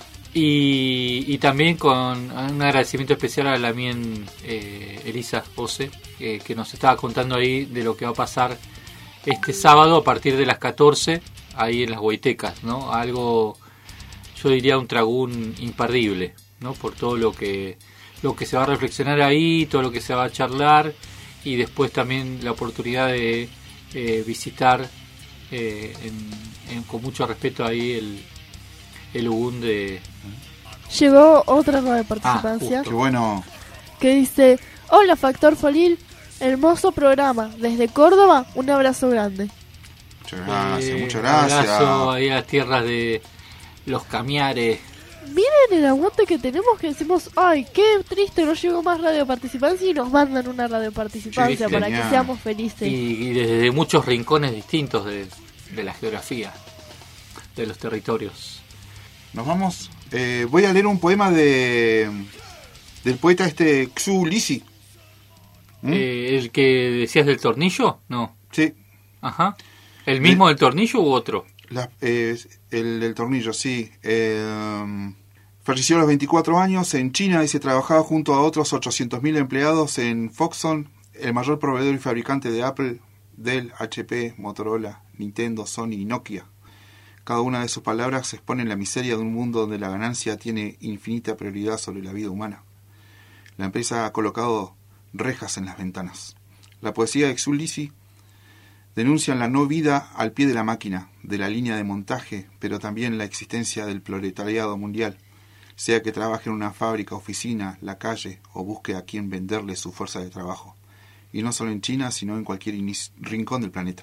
Y, y también con un agradecimiento especial a la mien eh, Elisa Ose, eh, que nos estaba contando ahí de lo que va a pasar este sábado a partir de las catorce, ahí en las Huaytecas, ¿no? Algo, yo diría un tragún imperdible, ¿no? Por todo lo que lo que se va a reflexionar ahí, todo lo que se va a charlar, y después también la oportunidad de eh, visitar eh, en, en, con mucho respeto ahí el, el Ubún de...
Llegó otra nueva participancia.
Ah, qué bueno.
Que dice: hola Factor Folil, hermoso programa. Desde Córdoba, un abrazo grande.
Muchas gracias,
eh,
muchas gracias.
Un abrazo ahí a las tierras de los Camiares.
Miren el aguante que tenemos, que decimos: ay, qué triste, no llegó más radio participancia, y nos mandan una radio participancia
Sí,
para
genial.
que seamos felices.
Y, y desde muchos rincones distintos de, de la geografía, de los territorios.
Nos vamos. Eh, voy a leer un poema de del poeta este Xu Lisi. ¿Mm?
Eh, ¿El que decías del tornillo? No.
Sí.
Ajá. ¿El mismo
de,
del tornillo u otro?
La, eh, el del tornillo, sí. Eh, falleció a los veinticuatro años en China y se trabajaba junto a otros ochocientos mil empleados en Foxconn, el mayor proveedor y fabricante de Apple, Dell, H P, Motorola, Nintendo, Sony y Nokia. Cada una de sus palabras expone la miseria de un mundo donde la ganancia tiene infinita prioridad sobre la vida humana. La empresa ha colocado rejas en las ventanas. La poesía de Xu Lisi denuncia la no vida al pie de la máquina, de la línea de montaje, pero también la existencia del proletariado mundial, sea que trabaje en una fábrica, oficina, la calle o busque a quien venderle su fuerza de trabajo. Y no solo en China, sino en cualquier rincón del planeta.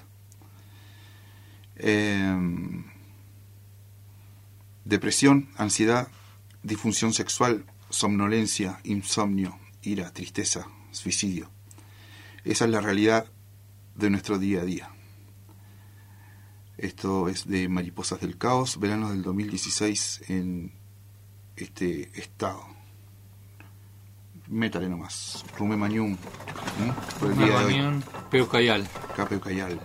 Eh... Depresión, ansiedad, disfunción sexual, somnolencia, insomnio, ira, tristeza, suicidio. Esa es la realidad de nuestro día a día. Esto es de Mariposas del Caos, verano del dos mil dieciséis en este estado. Métale nomás. Rume Mañum. ¿eh? Por el día de hoy.
Peucayal.
Acá Peucayal.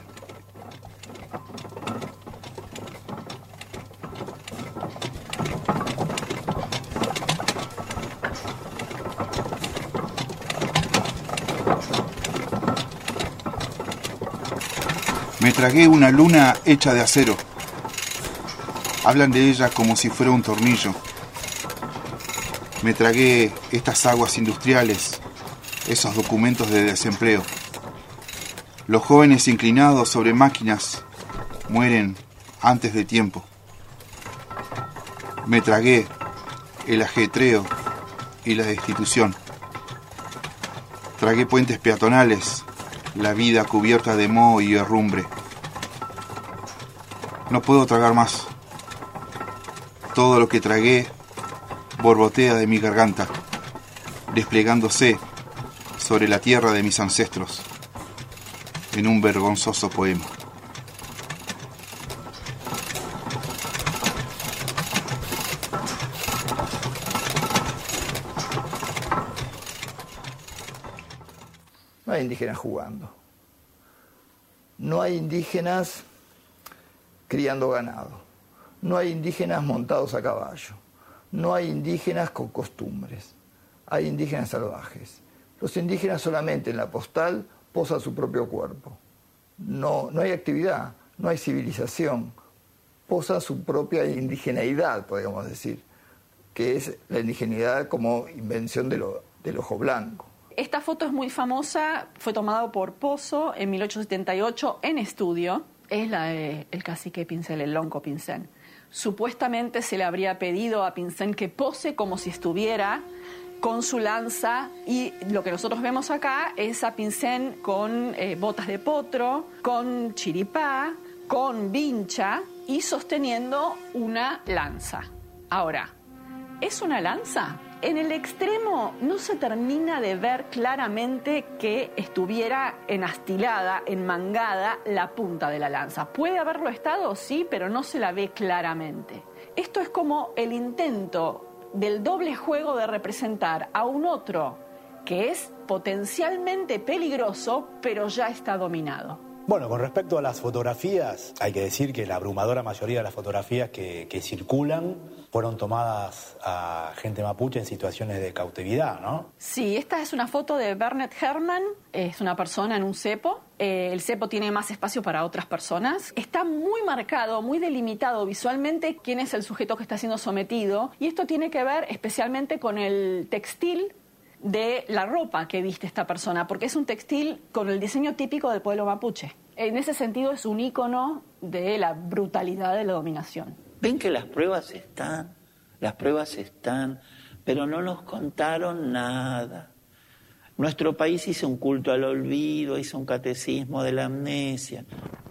Me tragué una luna hecha de acero. Hablan de ella como si fuera un tornillo. Me tragué estas aguas industriales, esos documentos de desempleo. Los jóvenes inclinados sobre máquinas mueren antes de tiempo. Me tragué el ajetreo y la destitución. Tragué puentes peatonales, la vida cubierta de moho y herrumbre. No puedo tragar más. Todo lo que tragué borbotea de mi garganta, desplegándose sobre la tierra de mis ancestros en un vergonzoso poema.
No hay indígenas jugando. No hay indígenas criando ganado. No hay indígenas montados a caballo. No hay indígenas con costumbres. Hay indígenas salvajes. Los indígenas solamente en la postal posan su propio cuerpo. No, no hay actividad, no hay civilización. Posan su propia indigeneidad, podríamos decir, que es la indigeneidad como invención de lo, del ojo blanco.
Esta foto es muy famosa, fue tomada por Pozo en mil ochocientos setenta y ocho en estudio. Es la del cacique Pincén, el Lonco Pincén. Supuestamente se le habría pedido a Pincén que pose como si estuviera con su lanza, y lo que nosotros vemos acá es a Pincén con eh, botas de potro, con chiripá, con vincha y sosteniendo una lanza. Ahora, ¿es una lanza? En el extremo no se termina de ver claramente que estuviera enastilada, enmangada la punta de la lanza. ¿Puede haberlo estado? Sí, pero no se la ve claramente. Esto es como el intento del doble juego de representar a un otro que es potencialmente peligroso, pero ya está dominado.
Bueno, con respecto a las fotografías, hay que decir que la abrumadora mayoría de las fotografías que, que circulan fueron tomadas a gente mapuche en situaciones de cautividad, ¿no?
Sí, esta es una foto de Bernet Herrmann, es una persona en un cepo. Eh, el cepo tiene más espacio para otras personas. Está muy marcado, muy delimitado visualmente quién es el sujeto que está siendo sometido, y esto tiene que ver especialmente con el textil de la ropa que viste esta persona, porque es un textil con el diseño típico del pueblo mapuche. En ese sentido es un ícono de la brutalidad de la dominación.
Ven que las pruebas están, las pruebas están, pero no nos contaron nada. Nuestro país hizo un culto al olvido, hizo un catecismo de la amnesia.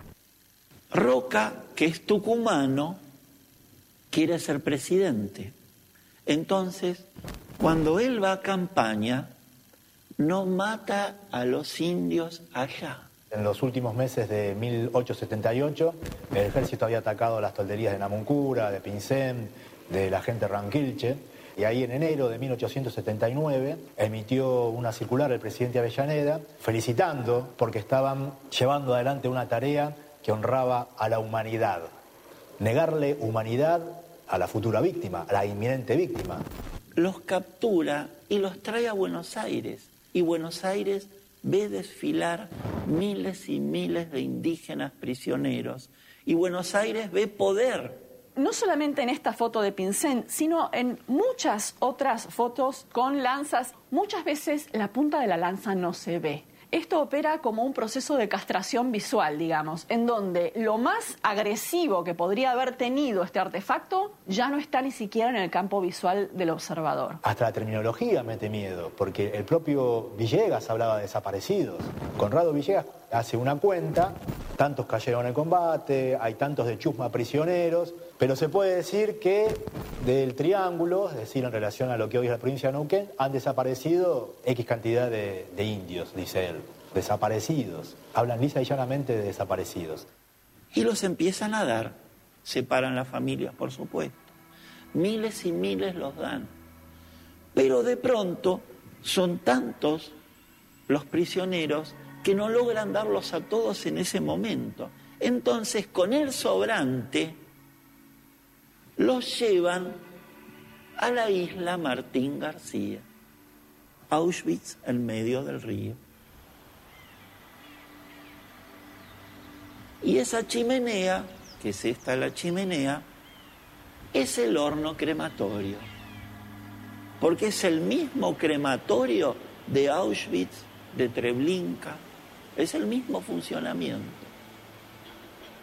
Roca, que es tucumano, quiere ser presidente. Entonces, cuando él va a campaña, no mata a los indios allá.
En los últimos meses de mil ochocientos setenta y ocho, el ejército había atacado las tolderías de Namuncura, de Pincén, de la gente Ranquilche, y ahí en enero de mil ochocientos setenta y nueve emitió una circular el presidente Avellaneda felicitando porque estaban llevando adelante una tarea que honraba a la humanidad. Negarle humanidad a la futura víctima, a la inminente víctima.
Los captura y los trae a Buenos Aires, y Buenos Aires ve desfilar miles y miles de indígenas prisioneros, y Buenos Aires ve poder.
No solamente en esta foto de Pincén, sino en muchas otras fotos con lanzas. Muchas veces la punta de la lanza no se ve. Esto opera como un proceso de castración visual, digamos, en donde lo más agresivo que podría haber tenido este artefacto ya no está ni siquiera en el campo visual del observador.
Hasta la terminología mete miedo, porque el propio Villegas hablaba de desaparecidos. Conrado Villegas hace una cuenta, tantos cayeron en el combate, hay tantos de chusma prisioneros, pero se puede decir que del Triángulo, es decir, en relación a lo que hoy es la provincia de Neuquén, han desaparecido X cantidad de, de indios, dice él, desaparecidos. Hablan lisa y llanamente de desaparecidos.
Y los empiezan a dar, separan las familias, por supuesto. Miles y miles los dan. Pero de pronto son tantos los prisioneros que no logran darlos a todos en ese momento. Entonces, con el sobrante, los llevan a la isla Martín García, Auschwitz en medio del río. Y esa chimenea, que es esta la chimenea, es el horno crematorio, porque es el mismo crematorio de Auschwitz, de Treblinka, es el mismo funcionamiento.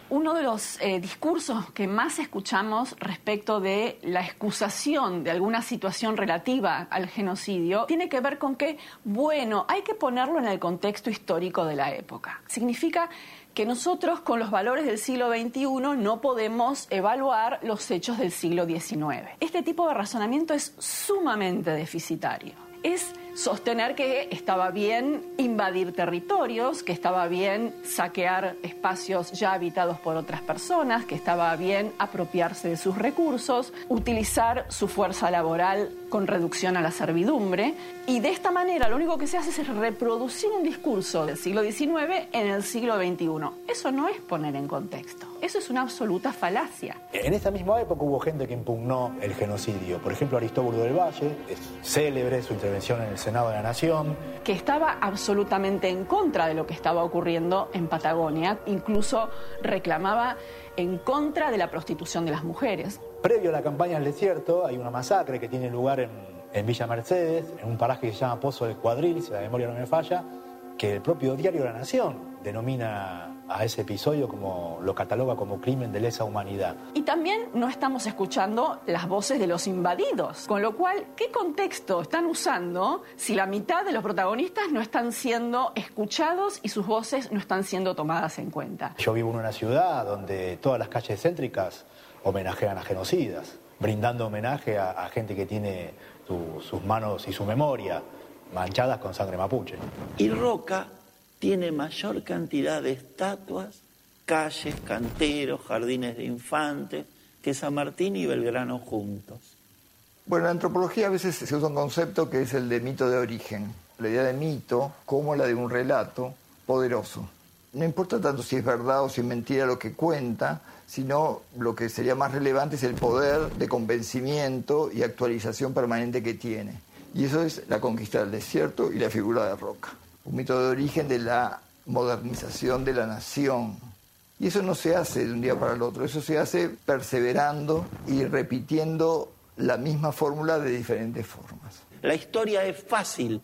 Uno de los eh, discursos que más escuchamos respecto de la excusación de alguna situación relativa al genocidio tiene que ver con que, bueno, hay que ponerlo en el contexto histórico de la época. Significa que nosotros con los valores del siglo veintiuno no podemos evaluar los hechos del siglo diecinueve. Este tipo de razonamiento es sumamente deficitario. Es sostener que estaba bien invadir territorios, que estaba bien saquear espacios ya habitados por otras personas, que estaba bien apropiarse de sus recursos, utilizar su fuerza laboral con reducción a la servidumbre. Y de esta manera lo único que se hace es reproducir un discurso del siglo diecinueve en el siglo veintiuno. Eso no es poner en contexto, eso es una absoluta falacia.
En esta misma época hubo gente que impugnó el genocidio. Por ejemplo, Aristóbulo del Valle, es célebre su intervención en el Senado de la Nación.
Que estaba absolutamente en contra de lo que estaba ocurriendo en Patagonia, incluso reclamaba en contra de la prostitución de las mujeres.
Previo a la campaña del desierto hay una masacre que tiene lugar en, en Villa Mercedes, en un paraje que se llama Pozo del Cuadril, si la memoria no me falla, que el propio diario La Nación denomina a ese episodio como, lo cataloga como crimen de lesa humanidad.
Y también no estamos escuchando las voces de los invadidos, con lo cual, ¿qué contexto están usando si la mitad de los protagonistas no están siendo escuchados y sus voces no están siendo tomadas en cuenta?
Yo vivo en una ciudad donde todas las calles céntricas homenajean a genocidas, brindando homenaje a, a gente que tiene su, sus manos y su memoria manchadas con sangre mapuche.
Y Roca tiene mayor cantidad de estatuas, calles, canteros, jardines de infantes, que San Martín y Belgrano juntos.
Bueno, en la antropología a veces se usa un concepto que es el de mito de origen. La idea de mito como la de un relato poderoso. No importa tanto si es verdad o si es mentira lo que cuenta, sino lo que sería más relevante es el poder de convencimiento y actualización permanente que tiene. Y eso es la conquista del desierto y la figura de Roca. Un mito de origen de la modernización de la nación. Y eso no se hace de un día para el otro, eso se hace perseverando y repitiendo la misma fórmula de diferentes formas.
La historia es fácil.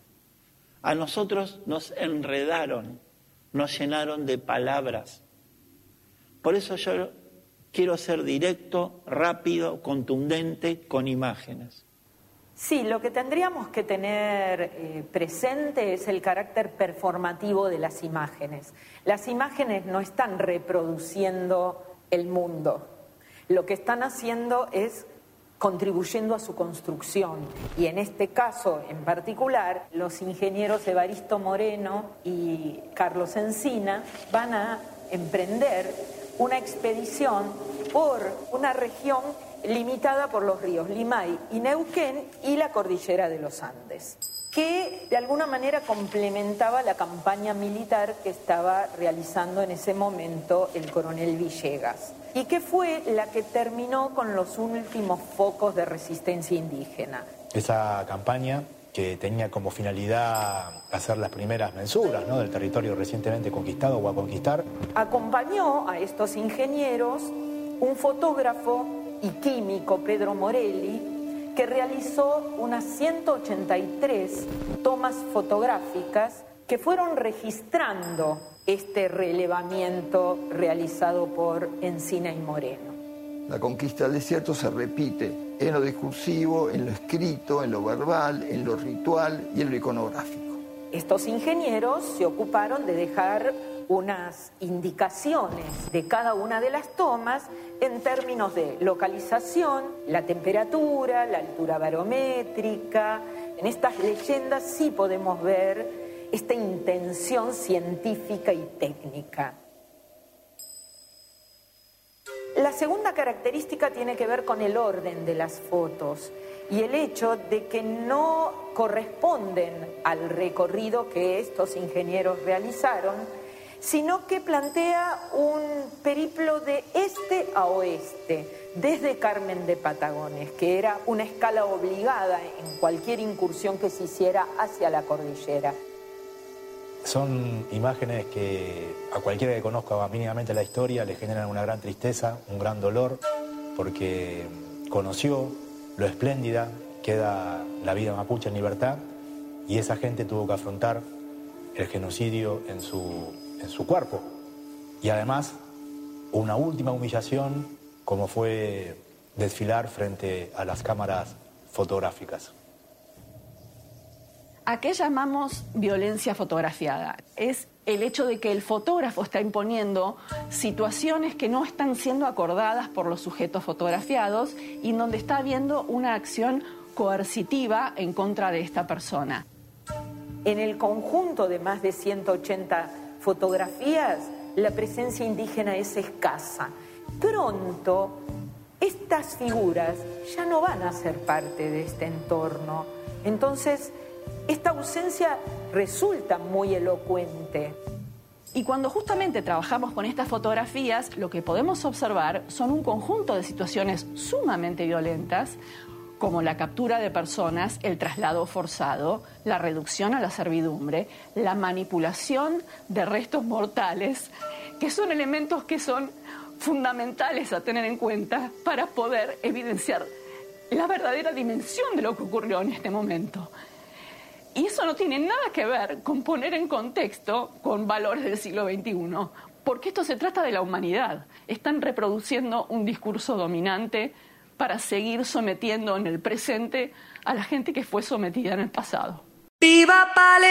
A nosotros nos enredaron, nos llenaron de palabras. Por eso yo quiero ser directo, rápido, contundente, con imágenes.
Sí, lo que tendríamos que tener eh, presente es el carácter performativo de las imágenes. Las imágenes no están reproduciendo el mundo. Lo que están haciendo es contribuyendo a su construcción. Y en este caso en particular, los ingenieros Evaristo Moreno y Carlos Encina van a emprender una expedición por una región limitada por los ríos Limay y Neuquén y la cordillera de los Andes, que de alguna manera complementaba la campaña militar que estaba realizando en ese momento el coronel Villegas, y que fue la que terminó con los últimos focos de resistencia indígena.
Esa campaña que tenía como finalidad hacer las primeras mensuras, ¿no?, del territorio recientemente conquistado o a conquistar.
Acompañó a estos ingenieros un fotógrafo y químico, Pedro Morelli, que realizó unas ciento ochenta y tres tomas fotográficas que fueron registrando este relevamiento realizado por Encina y Moreno.
La conquista del desierto se repite en lo discursivo, en lo escrito, en lo verbal, en lo ritual y en lo iconográfico.
Estos ingenieros se ocuparon de dejar unas indicaciones de cada una de las tomas en términos de localización, la temperatura, la altura barométrica. En estas leyendas sí podemos ver esta intención científica y técnica. La segunda característica tiene que ver con el orden de las fotos y el hecho de que no corresponden al recorrido que estos ingenieros realizaron, sino que plantea un periplo de este a oeste, desde Carmen de Patagones, que era una escala obligada en cualquier incursión que se hiciera hacia la cordillera.
Son imágenes que a cualquiera que conozca mínimamente la historia le generan una gran tristeza, un gran dolor, porque conoció lo espléndida que era la vida mapuche en libertad, y esa gente tuvo que afrontar el genocidio en su, en su cuerpo. Y además o una última humillación, como fue desfilar frente a las cámaras fotográficas.
¿A qué llamamos violencia fotografiada? Es el hecho de que el fotógrafo está imponiendo situaciones que no están siendo acordadas por los sujetos fotografiados y en donde está habiendo una acción coercitiva en contra de esta persona.
En el conjunto de más de ciento ochenta fotografías, la presencia indígena es escasa. Pronto, estas figuras ya no van a ser parte de este entorno. Entonces, esta ausencia resulta muy elocuente.
Y cuando justamente trabajamos con estas fotografías, lo que podemos observar son un conjunto de situaciones sumamente violentas, como la captura de personas, el traslado forzado, la reducción a la servidumbre, la manipulación de restos mortales, que son elementos que son fundamentales a tener en cuenta para poder evidenciar la verdadera dimensión de lo que ocurrió en este momento. Y eso no tiene nada que ver con poner en contexto con valores del siglo veintiuno, porque esto se trata de la humanidad. Están reproduciendo un discurso dominante para seguir sometiendo en el presente a la gente que fue sometida en el pasado.
¡Viva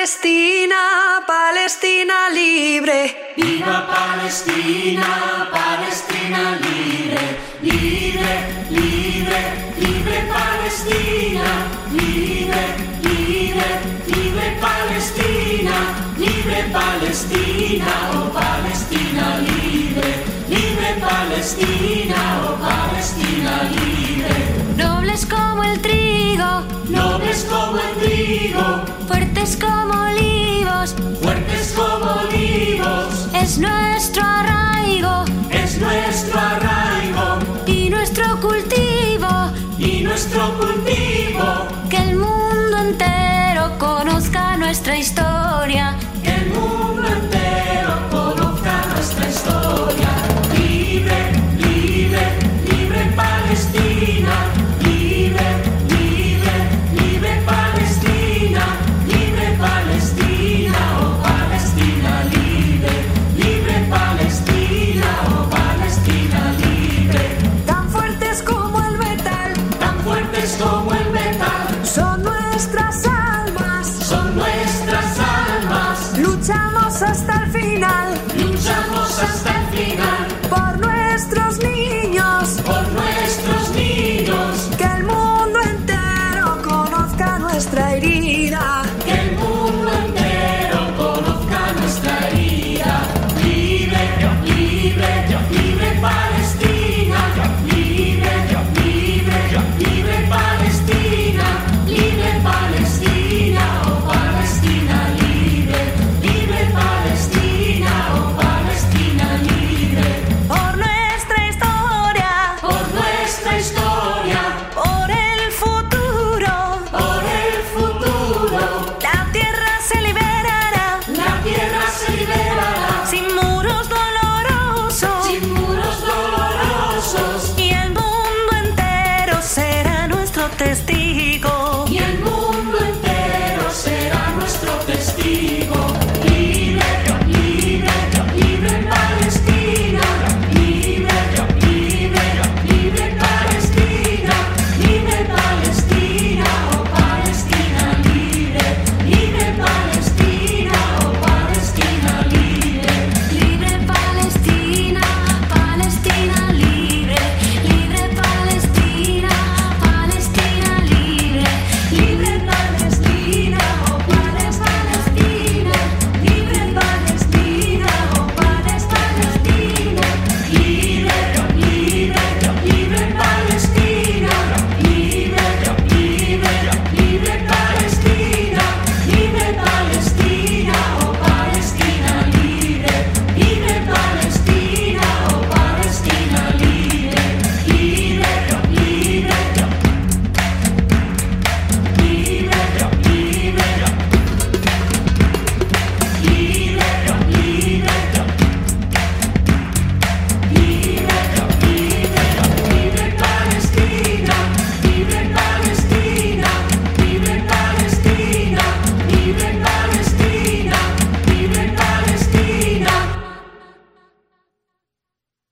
Palestina, Palestina libre!
¡Viva Palestina, Palestina libre! ¡Libre, libre, libre Palestina! ¡Libre, libre, libre Palestina! ¡Libre Palestina, oh Palestina libre! ¡Libre Palestina, oh Palestina libre!
Nobles como el trigo,
nobles como el trigo,
fuertes como olivos,
fuertes como olivos,
es nuestro arraigo,
es nuestro arraigo,
y nuestro cultivo,
y nuestro cultivo,
que el mundo entero conozca nuestra historia,
que el mundo entero conozca nuestra historia. Libre, libre, libre Palestina, libre, libre, libre Palestina, libre Palestina, oh Palestina libre, libre Palestina, oh Palestina libre.
Tan fuertes como el metal,
tan fuertes como el metal,
son nuestras almas,
son nuestras almas,
luchamos hasta el final,
luchamos hasta el final,
por nuestros niños,
por nuestros niños,
que el mundo entero conozca nuestra herida,
que el mundo entero conozca nuestra herida. Libre, libre, libre Palestina, libre, libre, libre Palestina, libre Palestina, oh Palestina libre, libre Palestina, oh Palestina libre.
por nuestra historia,
por nuestra historia,
por el futuro,
por el futuro,
la tierra se liberará,
la tierra se liberará,
sin muros dolorosos,
sin muros dolorosos,
y el mundo entero será nuestro testigo.